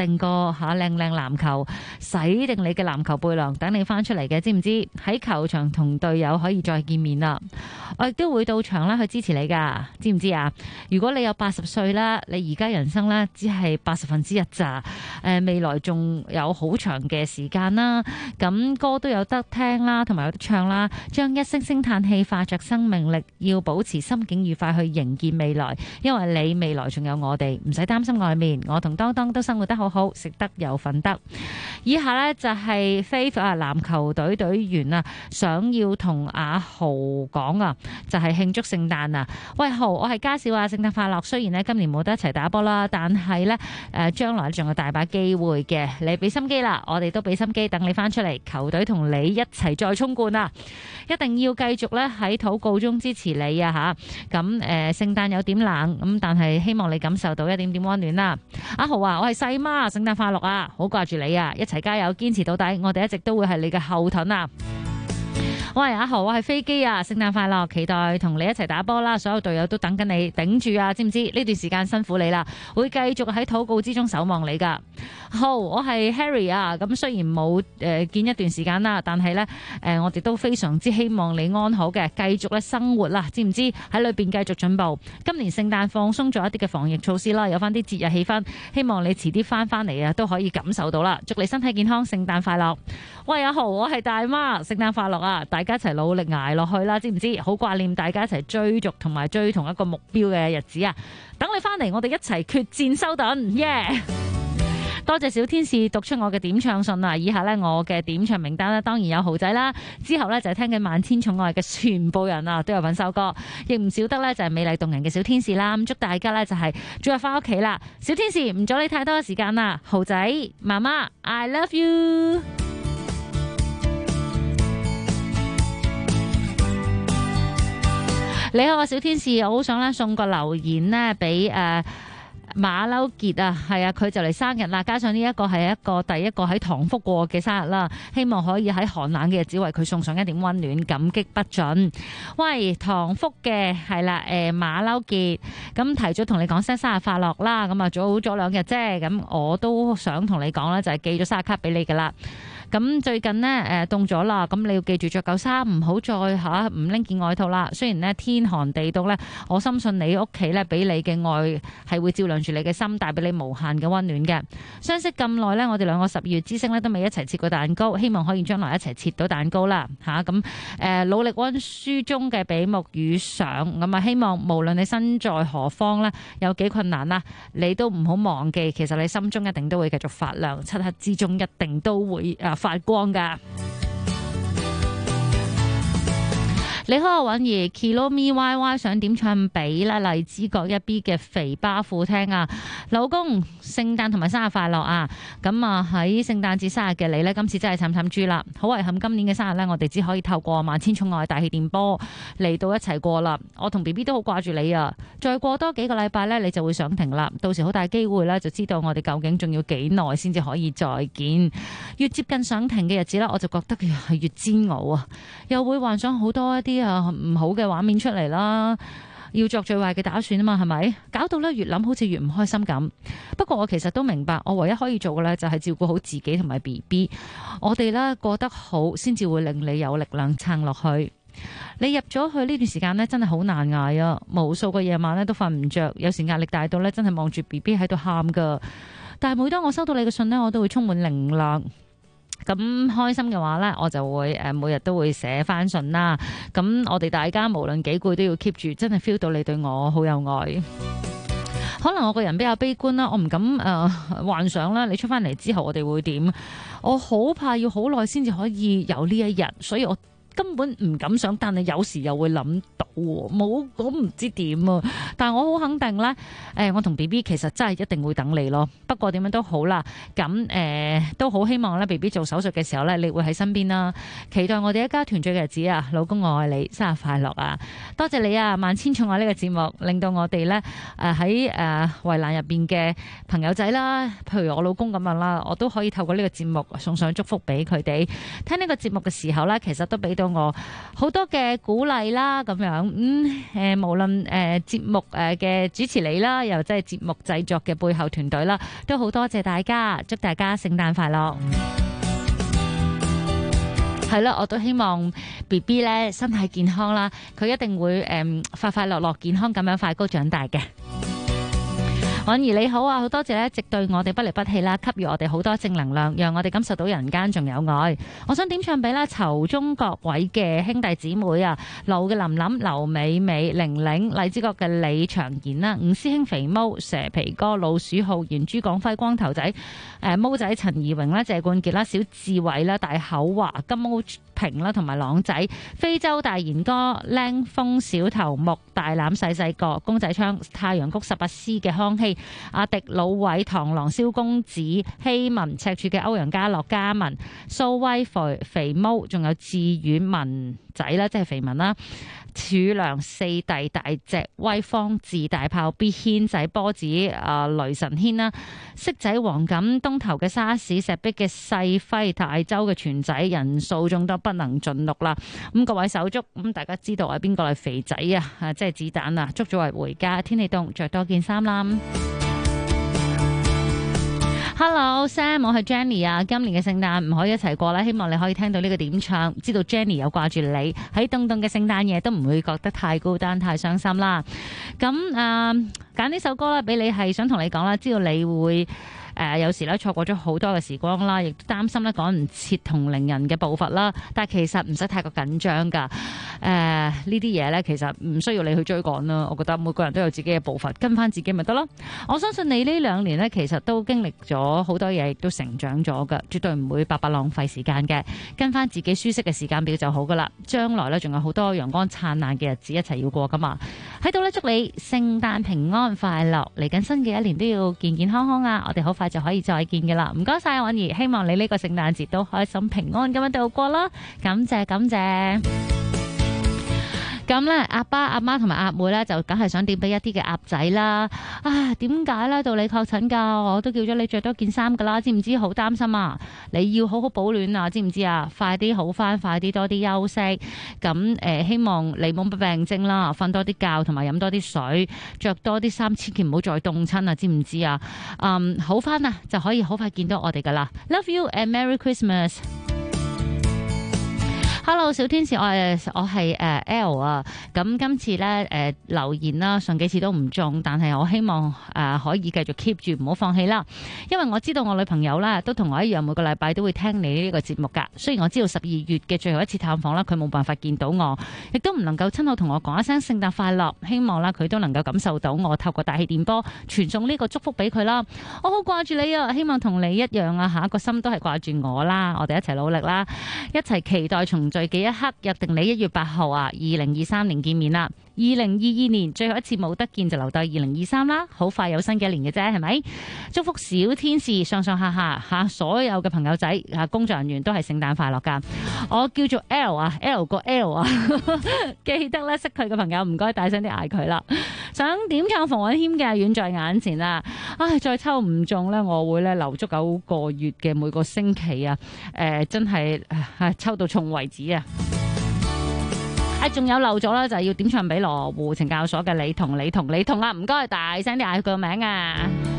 定個靚籃球，洗定你嘅籃球背囊，等你翻出嚟嘅，知唔知？喺球場同隊友可以再見面啦。我亦都會到場啦去支持你噶，知唔知啊？如果你有80歲啦，你而家人生咧只係1/80咋，未來仲有好長嘅時間啦。咁歌都有得聽啦，同埋有得唱啦。將一聲聲嘆氣化作生命力，要保持心境愉快去迎見未來，因為你未來仲有我哋，唔使擔心外面。我同當當都生活得好好，食得有瞓得。以下呢，就係 Faith 籃球隊隊員啊，想要同阿豪講啊，就係慶祝聖誕啊！喂豪，我係家少啊，聖誕快樂！雖然呢今年冇得一齊打波啦，但係呢將來仲有大把機會嘅，你俾心機啦，我哋都俾心機等你翻出嚟，球隊同你一齊再衝冠啊！一定要繼續咧喺禱告中支持你啊吓！咁聖誕有點冷咁，但係希望你感受到一點點溫暖啦！阿豪啊，我係細媽，聖誕快樂啊！好掛住你啊，一齊加油，堅持到底，我哋一直都會係你嘅後盾啊！喂，阿豪，我係飛機啊！聖誕快樂，期待同你一齊打波啦！所有隊友都等緊你，頂住啊！知唔知呢段時間辛苦你啦？會繼續喺禱告之中守望你噶。好，我係 Harry 啊！咁雖然冇見一段時間啦，但係呢，我哋都非常之希望你安好嘅，繼續咧生活啦，知唔知喺裏邊繼續進步？今年聖誕放鬆咗一啲嘅防疫措施啦，有翻啲節日氣氛，希望你遲啲翻嚟啊，都可以感受到啦！祝你身體健康，聖誕快樂！喂，阿豪，我係大媽，聖誕快樂啊！大家一齊努力捱落去啦，知唔知？好掛念大家一齊追逐同埋追同一個目標嘅日子啊！等你翻嚟，我哋一齊決戰修頓，耶！多謝小天使讀出我嘅點唱信啊！以下呢，我嘅點唱名單呢，當然有豪仔啦，之後呢，就係聽緊萬千寵愛嘅全部人啊，都有份首歌，亦唔少得呢，就係美麗動人嘅小天使啦。咁祝大家呢，就係早日翻屋企啦！小天使唔阻你太多嘅時間啦，豪仔媽媽 I love you。你好啊，小天使，我好想咧送個留言呢俾馬騮傑啊，係啊，佢就嚟生日啦，加上呢一個係第一個喺塘福過嘅生日啦，希望可以喺寒冷嘅日子為佢送上一點溫暖，感激不盡。喂，塘福嘅係啦，馬騮傑，咁提早同你講聲生日快樂啦，咁啊早咗2日啫，咁我都想同你講咧，就係寄咗生日卡俾你噶啦。咁最近呢，凍咗啦，咁你要記住着舊衫，唔好再唔拎件外套啦。雖然呢天寒地凍呢，我深信你屋企呢俾你嘅愛係會照亮住你嘅心，帶俾你無限嘅溫暖嘅。相識咁耐呢，我哋兩個12月之星呢都未一齊切過蛋糕，希望可以將來一齊切到蛋糕啦嚇。咁努力溫書中嘅比目魚上，咁啊希望無論你身在何方呢，有幾困難啦，你都唔好忘記，其實你心中一定都會繼續發亮，漆黑之中一定都會發光噶。你好，我允兒 Kilo Me YY 想點唱俾啦荔枝角一 B 嘅肥巴褲聽啊！老公，聖誕同埋生日快樂啊！咁啊喺聖誕節生日嘅你呢，今次真係慘慘豬啦！好遺憾今年嘅生日呢，我哋只可以透過萬千寵愛大氣電波嚟到一齊過啦。我同 BB 都好掛住你啊！再過多幾個禮拜呢，你就會上庭啦。到時好大機會呢，就知道我哋究竟仲要幾耐先至可以再見。越接近上庭嘅日子呢，我就覺得係越煎熬啊！又會幻想好多一啲唔好嘅畫面出嚟啦，要作最壞嘅打算啊嘛，係咪？搞到咧越諗好似越唔開心咁。不過我其實都明白，我唯一可以做嘅咧就係照顧好自己同埋 BB。我哋咧過得好，先至會令你有力量撐落去。你入咗去呢段時間呢，真係好難捱啊！無數個夜晚咧都瞓唔着，有時壓力大到咧真係望住 BB 喺度喊噶。但係每當我收到你嘅信呢，我都會充滿靈量。咁開心嘅話呢，我就會每日都會寫翻信啦。咁我哋大家無論幾攰都要 keep 住，真係 feel 到你對我好有愛。可能我個人比較悲觀啦，我唔敢幻想啦，你出翻嚟之後我哋會點？我好怕要好耐先至可以有呢一日，所以我根本唔敢想，但係有時又會諗到，冇我唔知點啊！但係我好肯定咧，我同 BB 其實真係一定會等你咯。不過點樣都好啦，咁都好希望咧 BB 做手術嘅時候咧，你會喺身邊啦。期待我哋一家團聚嘅日子啊！老公我愛你，生日快樂啊！多謝你啊！萬千寵愛呢個節目，令到我哋咧喺圍欄入邊嘅朋友仔啦，譬如我老公咁樣啦，我都可以透過呢個節目送上祝福俾佢哋。聽呢個節目嘅時候咧，其實都俾到我好多嘅鼓勵啦，咁樣無論節目嘅主持你啦，又即係節目製作嘅背後團隊啦，都好多謝大家，祝大家聖誕快樂。係啦，我都希望 BB 咧身體健康啦，佢一定會快快樂樂、健康咁樣快高長大嘅。婉兒你好啊，好多謝咧，一直對我哋不離不棄啦，給予我哋好多正能量，讓我哋感受到人間仲有愛。我想點唱俾啦，籌中各位嘅兄弟姊妹啊，劉嘅琳琳、劉美美、玲玲、荔枝角嘅李長賢啦，五師兄肥毛、蛇皮哥、老鼠號、圓珠港輝、光頭仔、毛仔陳怡榮啦、謝冠傑啦、小智慧啦、大口華、金毛平啦，同埋朗仔、非洲大賢哥、靚風小頭目、大欖細細個、公仔昌、太陽谷18C 嘅康熙、阿迪老偉、螳螂蕭公子、希文、赤柱嘅歐陽家樂、嘉文、蘇威肥毛，仲有志遠文仔啦，即係肥文啦。柱良四弟大隻威方志大炮 B 軒仔波子雷神軒啦，色仔黃錦東頭嘅沙士石壁嘅細輝大洲嘅全仔，人數眾多不能盡錄啦。咁各位手足，咁大家知道係邊個係肥仔啊？即係子彈啊！祝早日回家，天氣凍，着多件衫啦。Hello Sam， 我係 Jenny 啊，今年嘅聖誕唔可以一齊過啦，希望你可以聽到呢個點唱，知道 Jenny 有掛住你，喺凍凍嘅聖誕夜都唔會覺得太孤單太傷心啦。咁揀呢首歌啦，俾你係想同你講啦，知道你會有時咧錯過咗好多嘅時光啦，亦都擔心咧趕唔切同齡人嘅步伐啦。但係其實唔使太過緊張㗎。呢啲嘢咧其實唔需要你去追趕啦。我覺得每個人都有自己嘅步伐，跟翻自己咪得咯。我相信你呢2年咧其實都經歷咗好多嘢，亦都成長咗㗎，絕對唔會白白浪費時間嘅。跟翻自己舒適嘅時間表就好㗎啦。將來咧仲有好多陽光燦爛嘅日子一齊要過㗎嘛。喺度咧祝你聖誕平安快樂，嚟緊新嘅一年都要健健康康啊！我哋好快就可以再見嘅啦，唔該晒婉兒，希望你呢個聖誕節都開心平安咁樣度過啦，感謝感謝。咁咧，阿爸阿媽同埋阿妹咧，就梗係想點俾一啲嘅鴨仔啦。點解咧？到你確診㗎，我都叫咗你着多件衫㗎啦，知唔知？好擔心啊！你要好好保暖啊，知唔知啊？快啲好返，快啲多啲休息。咁希望你冇乜病徵啦，瞓多啲覺同埋飲多啲水，着多啲衫，千祈唔好再凍親啊，知唔知啊？好返啊，就可以好快見到我哋㗎啦。Love you and Merry Christmas。Hello 小天使，我係L 啊，咁今次咧留言啦，上幾次都唔中，但係我希望可以繼續 keep 住，唔好放棄啦。因為我知道我女朋友啦都同我一樣，每個禮拜都會聽你呢個節目噶。雖然我知道12月嘅最後一次探訪啦，佢冇辦法見到我，亦都唔能夠親口同我講一聲聖誕快樂。希望啦佢都能夠感受到我透過大氣電波傳送呢個祝福俾佢啦。我好掛住你啊，希望同你一樣啊，下一個心都係掛住我啦。我哋一齊努力啦，一齊期待重聚嘅一刻，約定你1月8號啊，2023年見面啦。2022年最後一次冇得見，就留到2023啦。好快有新嘅一年嘅啫，係咪？祝福小天使上上下下所有嘅朋友仔工作人員都係聖誕快樂噶。我叫做 L 啊 ，L 個 L 啊，記得咧識佢嘅朋友唔該大聲啲嗌佢啦。想點唱馮允謙嘅遠在眼前啦。再抽唔中咧，我會咧留足9個月嘅每個星期啊。真係抽到重為止啊！仲有漏咗啦，就係要點唱俾羅湖懲教所嘅你同啦，唔該大聲啲嗌佢個名啊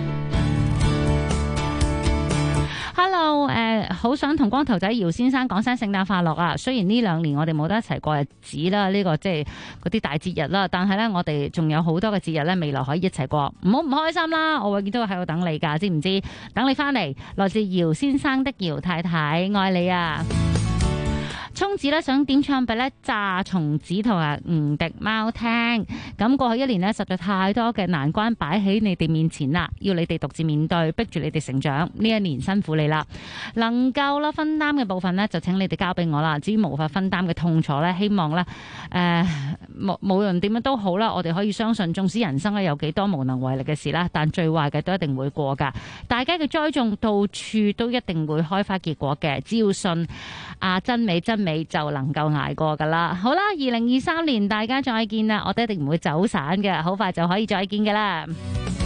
！Hello， 好想同光頭仔姚先生講聲聖誕快樂啊！雖然呢2年我哋冇得一齊過日子啦，呢個即係嗰啲大節日啦，但係咧我哋仲有好多嘅節日咧，未來可以一齊過，唔好唔開心啦！我永遠都喺度等你噶，知唔知？等你翻嚟，來自姚先生的姚太太，愛你啊！聰子咧想點唱俾咧炸松子同埋吳迪貓聽，咁過去1年咧實在太多嘅難關擺喺你哋面前啦，要你哋獨自面對，逼住你哋成長，呢1年辛苦你啦，能夠啦分擔嘅部分咧就請你哋交俾我啦，至於無法分擔嘅痛楚咧，希望咧無論點樣都好啦，我哋可以相信，縱使人生咧有幾多無能為力嘅事啦，但最壞嘅都一定會過噶，大家嘅栽種到處都一定會開花結果嘅，只要信真美就能夠捱過噶啦。好啦，2023年大家再見啦，我哋一定唔會走散嘅，好快就可以再見噶啦。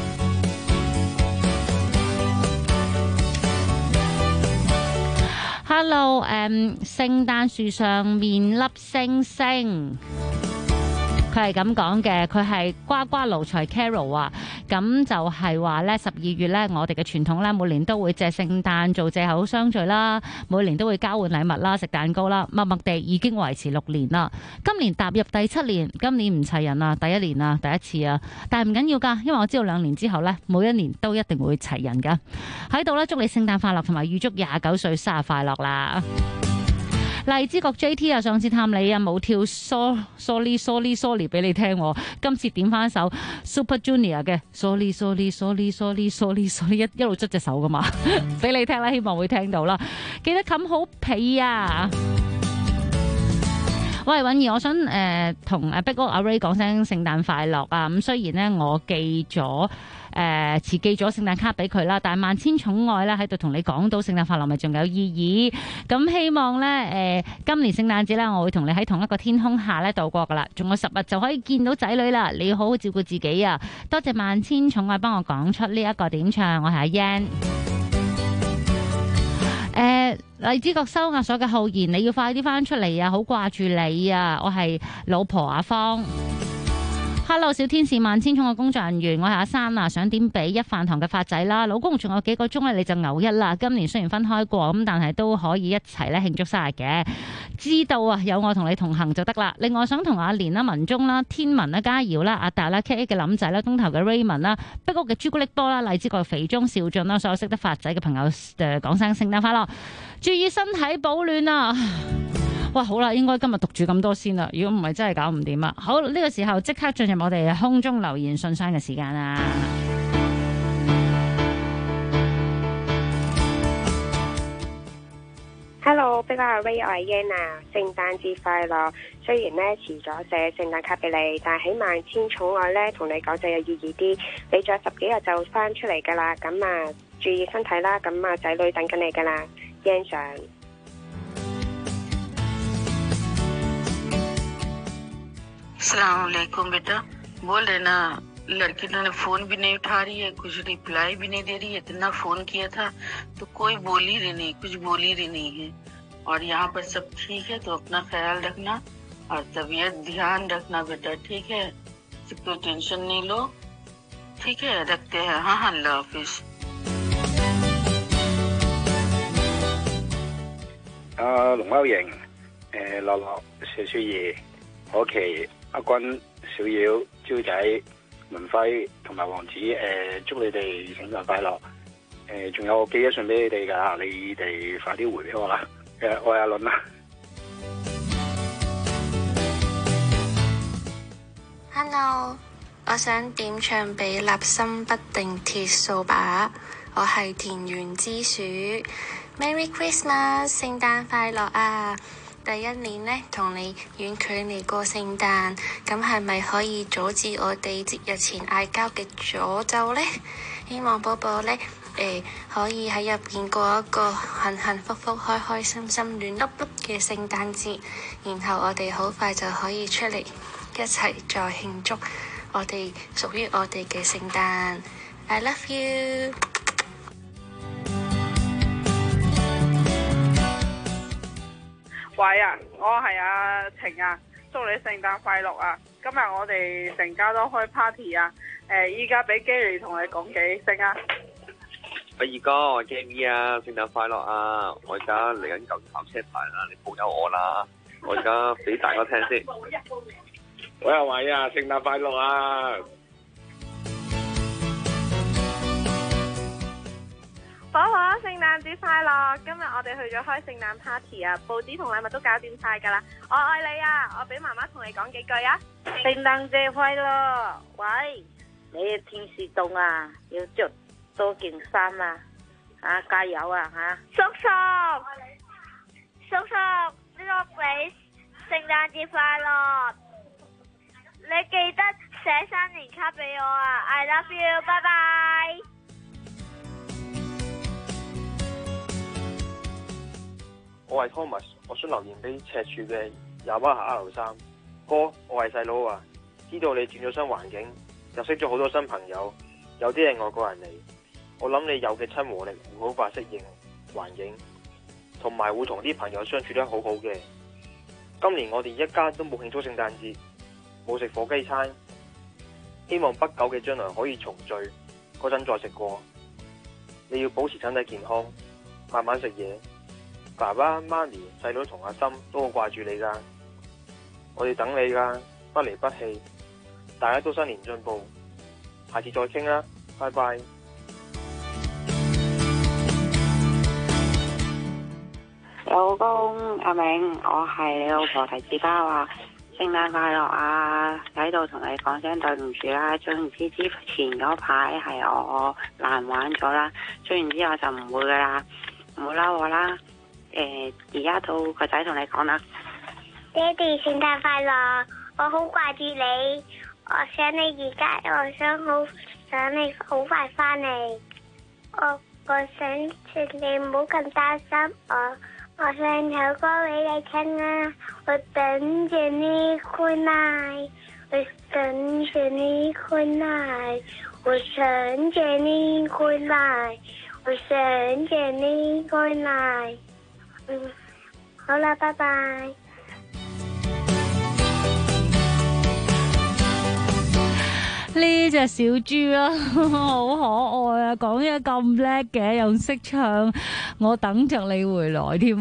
係 Hello， 聖誕樹上面粒星星。佢係咁講嘅，佢係呱呱奴才 Carol 啊，咁就係話咧12月咧，我哋嘅傳統咧，每年都會借聖誕做借口相聚啦，每年都會交換禮物啦，食蛋糕啦，默默地已經維持6年啦。今年踏入第7年，今年唔齊人啊，第1年啊，第一次啊，但係唔緊要㗎，因為我知道2年之後咧，每一年都一定會齊人㗎。喺度咧，祝你聖誕快樂，同埋預祝29歲生日快樂啦！荔枝角 JT 啊，上次探你啊，冇跳 sorry 俾你聽，今次點翻首 Super Junior 嘅 sorry 一路捽隻手噶嘛，俾你聽啦，希望會聽到啦，記得冚好被啊！喂，允兒，我想同Big O 阿 Ray 講聲聖誕快樂啊！咁雖然咧我遲寄咗聖誕卡俾佢啦，但係萬千寵愛咧喺度同你講到聖誕快樂，咪仲有意義。咁希望咧今年聖誕節咧，我會同你喺同一個天空下咧度過噶啦，仲有10日就可以見到仔女啦。你要好好照顧自己啊！多謝萬千寵愛幫我講出呢一個點唱，我係阿 Yan。荔枝角收押所嘅浩然，你要快啲翻出嚟啊！好掛住你啊！我係老婆阿芳。Hello， 小天使萬千寵嘅工作人員，我係阿珊啊，想點俾一飯堂嘅發仔啦。老公仲有幾個鐘咧，你就牛一啦。今年雖然分開過咁，但係都可以一齊咧慶祝生日嘅。知道啊，有我同你同行就得啦。另外想同阿蓮啦、文忠啦、天文啦、嘉瑤啦、阿達啦、K A 嘅林仔啦、東頭嘅 Raymond 啦、碧屋嘅朱古力波啦、荔枝角嘅肥中少俊啦，所有識得發仔嘅朋友講聲聖誕快樂，注意身體保暖啊！哇，好啦，應該今日讀住咁多先啦，如果唔係真係搞唔掂啊！好，呢個時候即刻進入我哋空中留言信箱嘅時間啦。 Hello， 比較係 Ray 我係 Yan 啊，聖誕節快樂！雖然咧遲咗寫聖誕卡俾你，但係喺萬千寵愛咧同你講就有意義啲。你仲有10幾日就翻出嚟噶啦，咁啊注意身體啦，咁啊仔女等緊你噶啦 ，Yan 上。 अस्सलामुअलैकुम बेटा, बोल रहे ना लड़की ने फोन भी नहीं उठा रही है, कुछ रिप्लाई भी नहीं दे रही है। इतना फोन किया था तो कोई बोल ही रही नहीं, कुछ बोल ही रही नहीं है। और यहाँ पर सब ठीक है तो अपना ख्याल रखना और तबीयत ध्यान रखना बेटा, ठीक है? कोई टेंशन नहीं लो, ठीक है? रखते हैं, हाँ हाँ, अल्लाह हाफिज। 龍歐瑩，樂樂、小雪兒、可琪、阿君、小妖、招仔、文輝同埋王子，祝你哋聖誕快樂。仲有我寄咗信俾你哋㗎，你哋快啲回俾我啦。我係阿倫啦。 Hello， 我想點唱俾立心不定鐵掃把，我係田園之鼠。Merry Christmas， 聖誕快樂啊！第1年呢，同你遠距離過聖誕，咁係咪可以阻止我哋節日前嗌交嘅詛咒呢？希望寶寶呢，可以喺入邊過一個幸幸福福、開開心心、暖粒粒嘅聖誕節，然後我哋好快就可以出嚟一齊再慶祝我哋屬於我哋嘅聖誕。I love you。 喂啊，我係阿晴啊，祝你聖誕快樂啊！今日我哋成家都開 party 啊，依家俾 Gary 同你講幾聲啊！ 喂，二哥，我係 Gary 啊，聖誕快樂啊！我而家嚟緊舊考車牌啦，你保佑我啦！我而家俾大家聽先。 喂啊喂啊，聖誕快樂啊！ 寶寶，聖誕節快樂！今日我哋去咗開聖誕 party 啊，報紙同禮物都搞掂晒噶啦。我愛你啊！我俾媽媽同你講幾句啊！ 聖誕節快樂！喂，你嘅天時凍啊，要着多件衫啊！啊，加油啊！吓， 叔叔，祝你聖誕節快樂！你記得寫新年卡俾我啊 ！I love you， 拜拜。 我係 Thomas， 我想留言俾赤柱嘅廿巴下 R3哥，我係細佬啊，知道你轉咗新環境，又識咗好多新朋友，有啲係外國人嚟，我諗你有嘅親和力會好快適應環境。 同埋會同啲朋友相處得好好嘅。今年我哋一家都冇慶祝聖誕節，冇食火雞餐，希望不久嘅將來可以重聚，嗰陣再食過。你要保持身體健康，慢慢食嘢。爸爸媽咪、細佬同阿心都好掛住你噶，我哋等你噶，不離不棄。大家都新年進步，下次再傾啦，拜拜。 老公阿明，我係你老婆提子包啊，聖誕快樂啊！喺度同你講聲對唔住啦，總言之之前嗰排係我難玩咗啦，總言之我就唔會噶啦，唔好嬲我啦。而家到個仔同你講啦， 爹哋聖誕快樂，我好掛住你，我想你好快翻嚟，我想你唔好咁擔心我想唱歌俾你聽啊！我等着你回來，我等着你回來，我等着你回來，我等着你回來。好啦，拜拜。 呢隻小豬啦，好可愛啊！講嘢咁叻嘅，又識唱，我等着你回來添。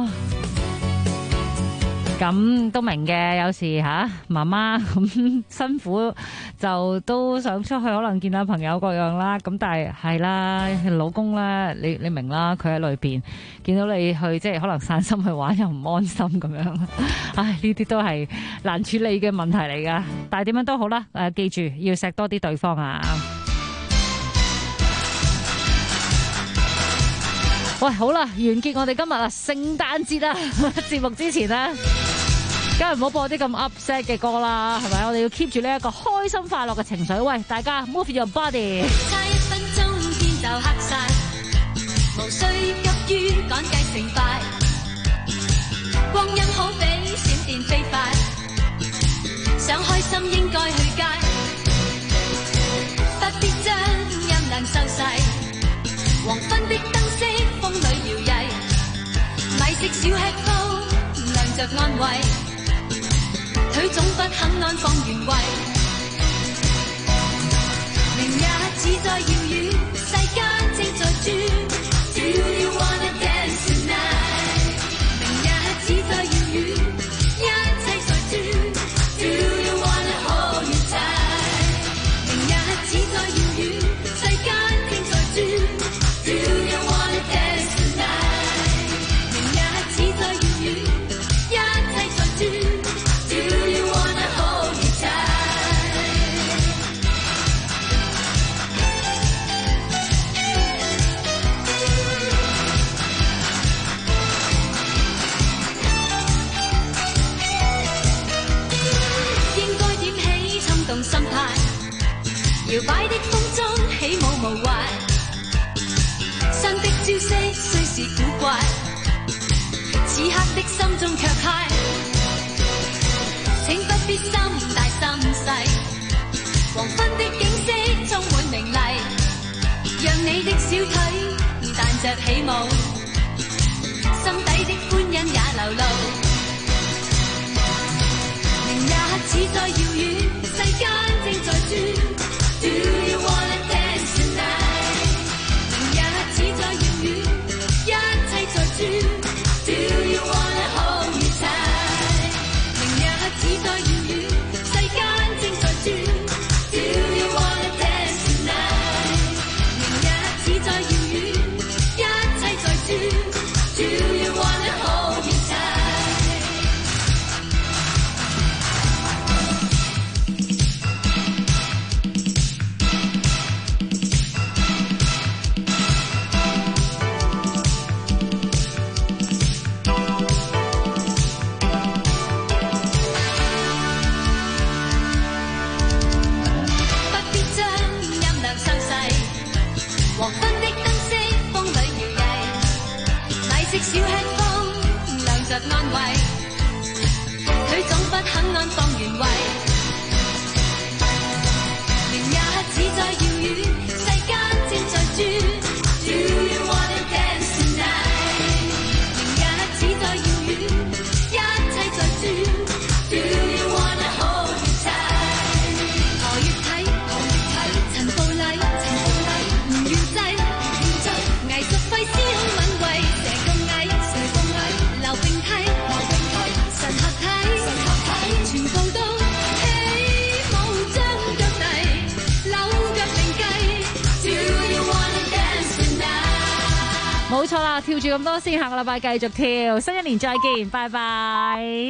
咁都明嘅，有時媽媽咁辛苦，就都想出去可能見下朋友各樣啦。咁但係啦，老公咧，你明啦，佢喺裏邊見到你去即係可能散心去玩又唔安心咁樣。唉，呢啲都係難處理嘅問題嚟噶。但係點樣都好啦，記住要錫多啲對方啊！喂，好啦，完結我哋今日啊，聖誕節啊，節目之前咧，梗係唔好播啲咁 upset 嘅歌啦，係咪？我哋要 keep 住呢一個開心快樂嘅情緒。喂，大家 move your body。 差1分鐘天就黑晒，無需急於趕計成敗，光陰好比閃電飛快，想開心應該去街，不必將音量收細，黃昏的燈飾風裏搖曳，米食小吃鋪亮着安慰，腿總不肯安放原位，明日只在遙遠，世間正在轉。Do you wanna dance tonight？ 明日只在遙遠，一切在轉。Do you wanna hold me tight？ 明日只在遙遠，世間正在轉。Do you wanna dance tonight？ 明日只在遙遠，一切在轉。Do you wanna hold me tight？ 應該點起衝動心態，搖擺的風中起舞無壞，新的招式雖是古怪，此刻的心中卻嗨。請不必心大心細，黃昏的景色充滿明麗，讓你的小腿彈着起舞，心底的歡欣也流露。明日只在遙遠，世間正在轉。Do you wanna dance tonight？ 明日只在遙遠，一切在轉。Do you wanna hold me tight？ 明日只在遙遠，世間正在轉。Do you wanna dance tonight？ 明日只在遙遠，一切在轉。Do you wanna hold me tight？不必將音量收細，黃昏的燈飾風裏搖曳，米食小吃風亮着安慰，腿總不肯安放原位，明日只在遙遠，世間正在轉。Do you wanna dance tonight？ 明日冇錯啦，跳住咁多先，下個禮拜繼續跳，新一年再見，拜拜。